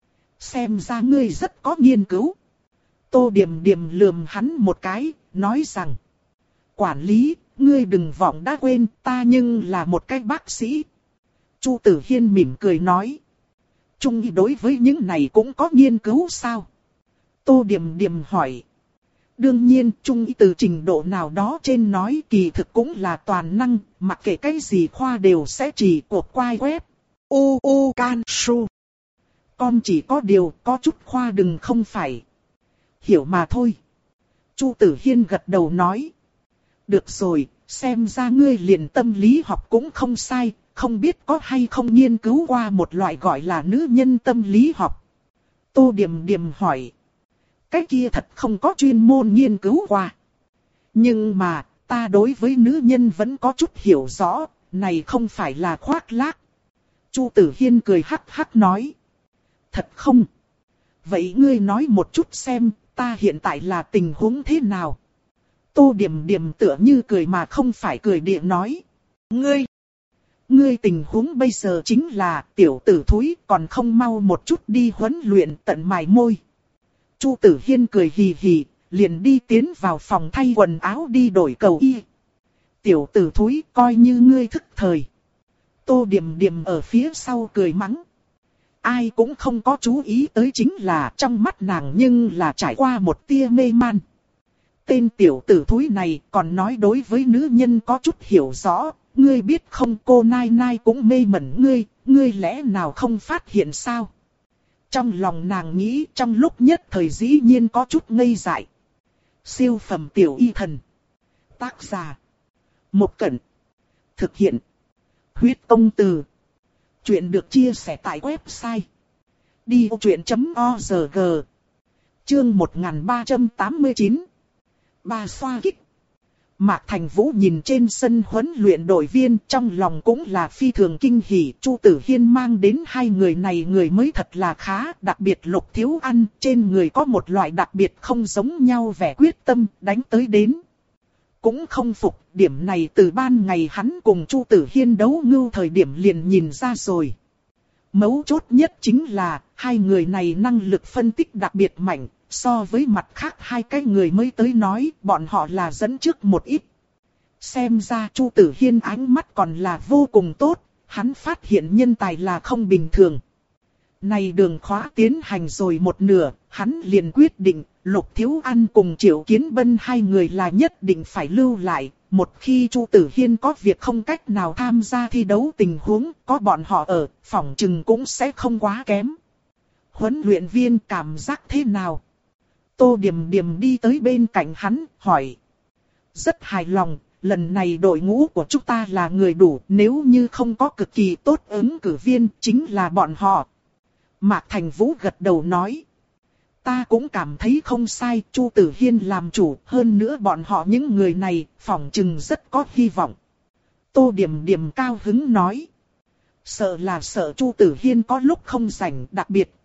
Xem ra ngươi rất có nghiên cứu. Tô Điềm Điềm lườm hắn một cái, nói rằng. Quản lý, ngươi đừng vọng đã quên, ta nhưng là một cái bác sĩ. Chu Tử Hiên mỉm cười nói. Trung y đối với những này cũng có nghiên cứu sao? Tô Điềm Điềm hỏi. Đương nhiên, Trung y từ trình độ nào đó trên nói kỳ thực cũng là toàn năng, mặc kệ cái gì khoa đều sẽ chỉ cột quai quét. U u can su. Con chỉ có điều có chút khoa đừng không phải. Hiểu mà thôi. Chu Tử Hiên gật đầu nói. Được rồi, xem ra ngươi liền tâm lý học cũng không sai, không biết có hay không nghiên cứu qua một loại gọi là nữ nhân tâm lý học. Tô Điềm Điềm hỏi. Cái kia thật không có chuyên môn nghiên cứu qua. Nhưng mà, ta đối với nữ nhân vẫn có chút hiểu rõ, này không phải là khoác lác. Chu Tử Hiên cười hắc hắc nói. Thật không? Vậy ngươi nói một chút xem, ta hiện tại là tình huống thế nào? Tô Điềm Điềm tựa như cười mà không phải cười địa nói. Ngươi! Ngươi tình huống bây giờ chính là tiểu tử thúi còn không mau một chút đi huấn luyện tận mài môi. Chu Tử Hiên cười hì hì, liền đi tiến vào phòng thay quần áo đi đổi cầu y. Tiểu tử thúi coi như ngươi thức thời. Tô Điềm Điềm ở phía sau cười mắng. Ai cũng không có chú ý tới chính là trong mắt nàng nhưng là trải qua một tia mê man. Tên tiểu tử thúi này còn nói đối với nữ nhân có chút hiểu rõ. Ngươi biết không, cô Nai Nai cũng mê mẩn ngươi, ngươi lẽ nào không phát hiện sao? Trong lòng nàng nghĩ trong lúc nhất thời dĩ nhiên có chút ngây dại. Siêu phẩm tiểu y thần. Tác giả. Một Cẩn. Thực hiện. Huyết Công Từ. Chuyện được chia sẻ tại website. đi ô chuyện chấm org. Chương một nghìn ba trăm tám mươi chín. Ba xoa kích. Mạc Thành Vũ nhìn trên sân huấn luyện đội viên trong lòng cũng là phi thường kinh hỉ. Chu Tử Hiên mang đến hai người này người mới thật là khá, đặc biệt Lục Thiếu Ăn, trên người có một loại đặc biệt không giống nhau vẻ quyết tâm, đánh tới đến. Cũng không phục, điểm này từ ban ngày hắn cùng Chu Tử Hiên đấu ngưu thời điểm liền nhìn ra rồi. Mấu chốt nhất chính là, hai người này năng lực phân tích đặc biệt mạnh. So với mặt khác hai cái người mới tới nói, bọn họ là dẫn trước một ít. Xem ra Chu Tử Hiên ánh mắt còn là vô cùng tốt, hắn phát hiện nhân tài là không bình thường. Này đường khóa tiến hành rồi một nửa, hắn liền quyết định, Lục Thiếu Ăn cùng Triệu Kiến Bân hai người là nhất định phải lưu lại. Một khi Chu Tử Hiên có việc không cách nào tham gia thi đấu tình huống, có bọn họ ở, phỏng chừng cũng sẽ không quá kém. Huấn luyện viên cảm giác thế nào? Tô Điềm Điềm đi tới bên cạnh hắn, hỏi. Rất hài lòng, lần này đội ngũ của chúng ta là người đủ, nếu như không có cực kỳ tốt ứng cử viên, chính là bọn họ. Mạc Thành Vũ gật đầu nói. Ta cũng cảm thấy không sai, Chu Tử Hiên làm chủ, hơn nữa bọn họ những người này, phỏng chừng rất có hy vọng. Tô Điềm Điềm cao hứng nói. Sợ là sợ Chu Tử Hiên có lúc không rảnh, đặc biệt,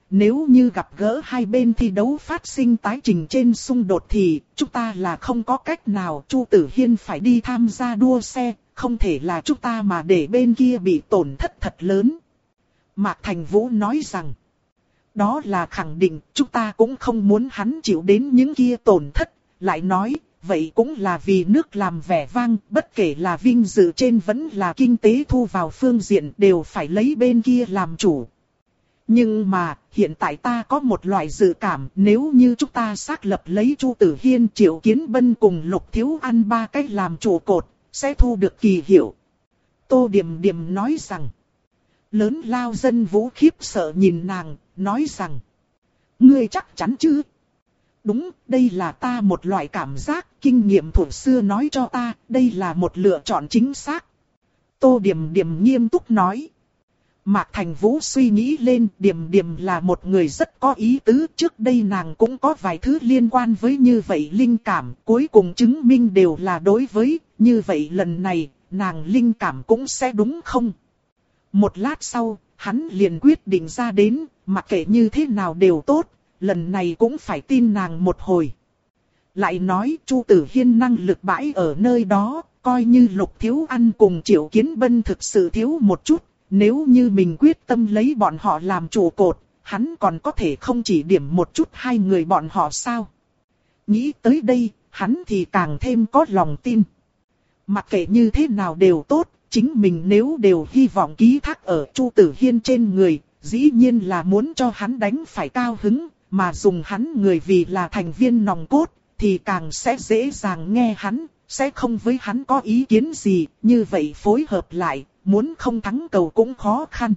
nếu như gặp gỡ hai bên thi đấu phát sinh tái trình trên xung đột thì chúng ta là không có cách nào. Chu Tử Hiên phải đi tham gia đua xe, không thể là chúng ta mà để bên kia bị tổn thất thật lớn. Mạc Thành Vũ nói rằng, đó là khẳng định, chúng ta cũng không muốn hắn chịu đến những kia tổn thất. Lại nói, vậy cũng là vì nước làm vẻ vang, bất kể là vinh dự trên vẫn là kinh tế thu vào phương diện đều phải lấy bên kia làm chủ. Nhưng mà, hiện tại ta có một loại dự cảm, nếu như chúng ta xác lập lấy Chu Tử Hiên, Triệu Kiến Bân cùng Lục Thiếu An ba cách làm trụ cột, sẽ thu được kỳ hiệu. Tô Điềm Điềm nói rằng, lớn lao dân vũ khiếp sợ nhìn nàng, nói rằng, ngươi chắc chắn chứ? Đúng, đây là ta một loại cảm giác, kinh nghiệm thuở xưa nói cho ta, đây là một lựa chọn chính xác. Tô Điềm Điềm nghiêm túc nói. Mạc Thành Vũ suy nghĩ lên, Điềm Điềm là một người rất có ý tứ, trước đây nàng cũng có vài thứ liên quan với như vậy linh cảm, cuối cùng chứng minh đều là đối với, như vậy lần này, nàng linh cảm cũng sẽ đúng không? Một lát sau, hắn liền quyết định ra đến, mặc kệ như thế nào đều tốt, lần này cũng phải tin nàng một hồi. Lại nói Chu Tử Hiên năng lực bãi ở nơi đó, coi như Lục Thiếu An cùng Triệu Kiến Bân thực sự thiếu một chút, nếu như mình quyết tâm lấy bọn họ làm trụ cột, hắn còn có thể không chỉ điểm một chút hai người bọn họ sao? Nghĩ tới đây, hắn thì càng thêm có lòng tin. Mặc kệ như thế nào đều tốt, chính mình nếu đều hy vọng ký thác ở Chu Tử Hiên trên người, dĩ nhiên là muốn cho hắn đánh phải cao hứng, mà dùng hắn người vì là thành viên nòng cốt, thì càng sẽ dễ dàng nghe hắn, sẽ không với hắn có ý kiến gì, như vậy phối hợp lại, muốn không thắng cầu cũng khó khăn.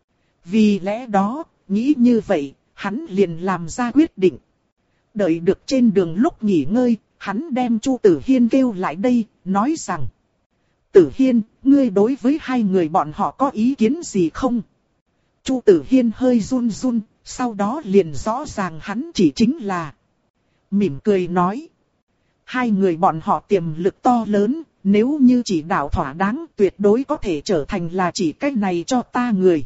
Vì lẽ đó, nghĩ như vậy, hắn liền làm ra quyết định. Đợi được trên đường lúc nghỉ ngơi, hắn đem Chu Tử Hiên kêu lại đây, nói rằng, Tử Hiên, ngươi đối với hai người bọn họ có ý kiến gì không? Chu Tử Hiên hơi run run, sau đó liền rõ ràng hắn chỉ chính là. Mỉm cười nói. Hai người bọn họ tiềm lực to lớn, nếu như chỉ đạo thỏa đáng tuyệt đối có thể trở thành là chỉ cách này cho ta người.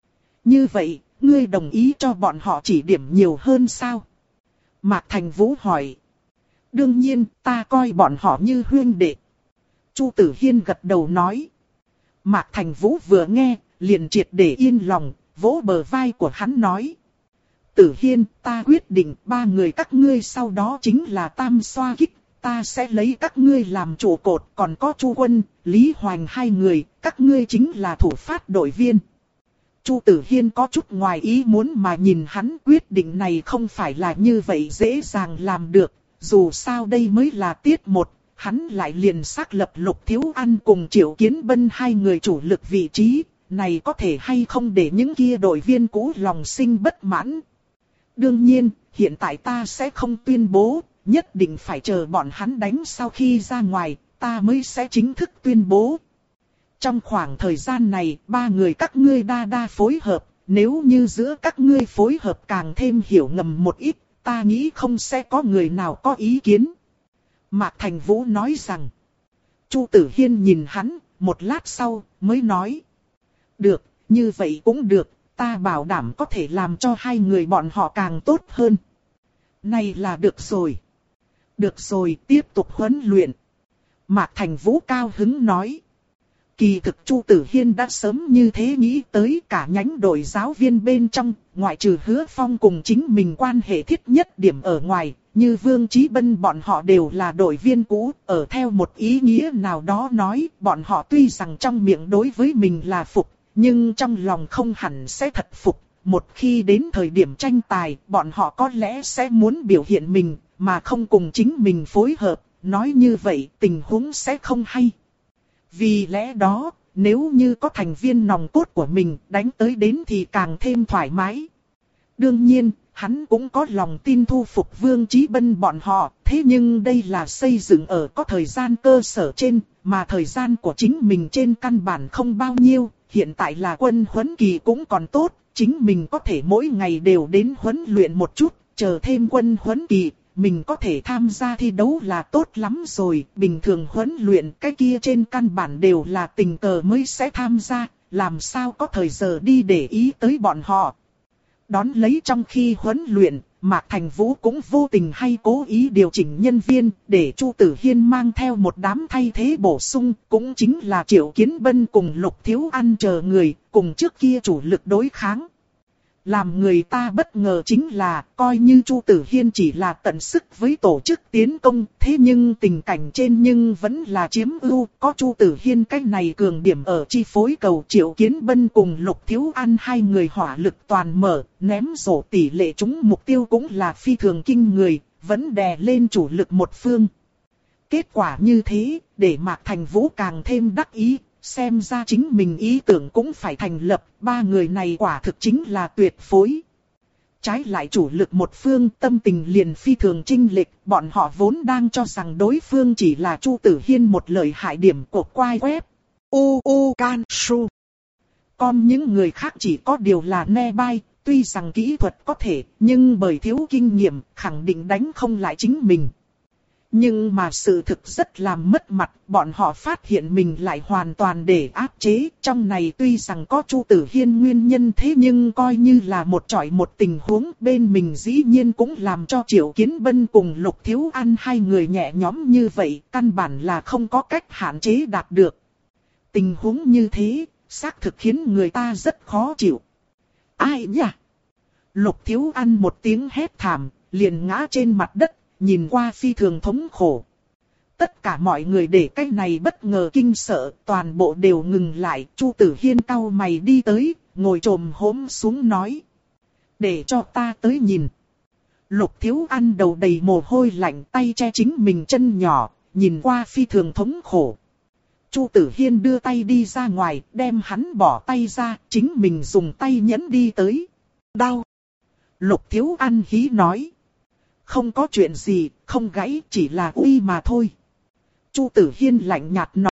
Như vậy, ngươi đồng ý cho bọn họ chỉ điểm nhiều hơn sao? Mạc Thành Vũ hỏi. Đương nhiên, ta coi bọn họ như huynh đệ. Chu Tử Hiên gật đầu nói. Mạc Thành Vũ vừa nghe, liền triệt để yên lòng, vỗ bờ vai của hắn nói. Tử Hiên, ta quyết định ba người các ngươi sau đó chính là tam xoa kích, ta sẽ lấy các ngươi làm trụ cột, còn có Chu Quân, Lý Hoành hai người, các ngươi chính là thủ phát đội viên. Chu Tử Hiên có chút ngoài ý muốn mà nhìn hắn, quyết định này không phải là như vậy dễ dàng làm được, dù sao đây mới là tiết một, hắn lại liền xác lập Lục Thiếu An cùng Triệu Kiến Bân hai người chủ lực vị trí, này có thể hay không để những kia đội viên cũ lòng sinh bất mãn. Đương nhiên, hiện tại ta sẽ không tuyên bố, nhất định phải chờ bọn hắn đánh sau khi ra ngoài, ta mới sẽ chính thức tuyên bố. Trong khoảng thời gian này, ba người các ngươi đa đa phối hợp, nếu như giữa các ngươi phối hợp càng thêm hiểu ngầm một ít, ta nghĩ không sẽ có người nào có ý kiến. Mạc Thành Vũ nói rằng, Chu Tử Hiên nhìn hắn, một lát sau, mới nói. Được, như vậy cũng được, ta bảo đảm có thể làm cho hai người bọn họ càng tốt hơn. Này là được rồi. Được rồi, tiếp tục huấn luyện. Mạc Thành Vũ cao hứng nói. Kỳ thực Chu Tử Hiên đã sớm như thế nghĩ tới, cả nhánh đội giáo viên bên trong, ngoại trừ Hứa Phong cùng chính mình quan hệ thiết nhất điểm ở ngoài, như Vương Chí Bân bọn họ đều là đội viên cũ, ở theo một ý nghĩa nào đó nói, bọn họ tuy rằng trong miệng đối với mình là phục, nhưng trong lòng không hẳn sẽ thật phục. Một khi đến thời điểm tranh tài, bọn họ có lẽ sẽ muốn biểu hiện mình, mà không cùng chính mình phối hợp, nói như vậy tình huống sẽ không hay. Vì lẽ đó, nếu như có thành viên nòng cốt của mình đánh tới đến thì càng thêm thoải mái. Đương nhiên, hắn cũng có lòng tin thu phục Vương Chí Bân bọn họ, thế nhưng đây là xây dựng ở có thời gian cơ sở trên, mà thời gian của chính mình trên căn bản không bao nhiêu, hiện tại là quân huấn kỳ cũng còn tốt, chính mình có thể mỗi ngày đều đến huấn luyện một chút, chờ thêm quân huấn kỳ. Mình có thể tham gia thi đấu là tốt lắm rồi, bình thường huấn luyện cái kia trên căn bản đều là tình cờ mới sẽ tham gia, làm sao có thời giờ đi để ý tới bọn họ. Đón lấy trong khi huấn luyện, Mạc Thành Vũ cũng vô tình hay cố ý điều chỉnh nhân viên, để Chu Tử Hiên mang theo một đám thay thế bổ sung, cũng chính là Triệu Kiến Bân cùng Lục Thiếu An chờ người, cùng trước kia chủ lực đối kháng. Làm người ta bất ngờ chính là, coi như Chu Tử Hiên chỉ là tận sức với tổ chức tiến công, thế nhưng tình cảnh trên nhưng vẫn là chiếm ưu, có Chu Tử Hiên cách này cường điểm ở chi phối cầu. Triệu Kiến Bân cùng Lục Thiếu An hai người hỏa lực toàn mở, ném rổ tỷ lệ trúng mục tiêu cũng là phi thường kinh người, vẫn đè lên chủ lực một phương. Kết quả như thế, để Mạc Thành Vũ càng thêm đắc ý. Xem ra chính mình ý tưởng cũng phải thành lập, ba người này quả thực chính là tuyệt phối. Trái lại chủ lực một phương tâm tình liền phi thường chênh lệch, bọn họ vốn đang cho rằng đối phương chỉ là Chu Tử Hiên một lời hại điểm của quai web. U U Can Su. Còn những người khác chỉ có điều là ne bay, tuy rằng kỹ thuật có thể, nhưng bởi thiếu kinh nghiệm, khẳng định đánh không lại chính mình. Nhưng mà sự thực rất làm mất mặt, bọn họ phát hiện mình lại hoàn toàn để áp chế. Trong này tuy rằng có Chu Tử Hiên nguyên nhân, thế nhưng coi như là một chọi một tình huống, bên mình dĩ nhiên cũng làm cho Triệu Kiến Bân cùng Lục Thiếu An hai người nhẹ nhõm như vậy, căn bản là không có cách hạn chế đạt được. Tình huống như thế, xác thực khiến người ta rất khó chịu. Ai nhỉ? Lục Thiếu An một tiếng hét thảm, liền ngã trên mặt đất. Nhìn qua phi thường thống khổ. Tất cả mọi người để cái này bất ngờ kinh sợ, toàn bộ đều ngừng lại. Chu Tử Hiên cau mày đi tới, ngồi trồm hổm xuống nói. Để cho ta tới nhìn. Lục Thiếu An đầu đầy mồ hôi lạnh, tay che chính mình chân nhỏ, nhìn qua phi thường thống khổ. Chu Tử Hiên đưa tay đi ra ngoài, đem hắn bỏ tay ra, chính mình dùng tay nhấn đi tới. Đau. Lục Thiếu An hí nói. Không có chuyện gì, không gãy, chỉ là uy mà thôi. Chu Tử Hiên lạnh nhạt nói.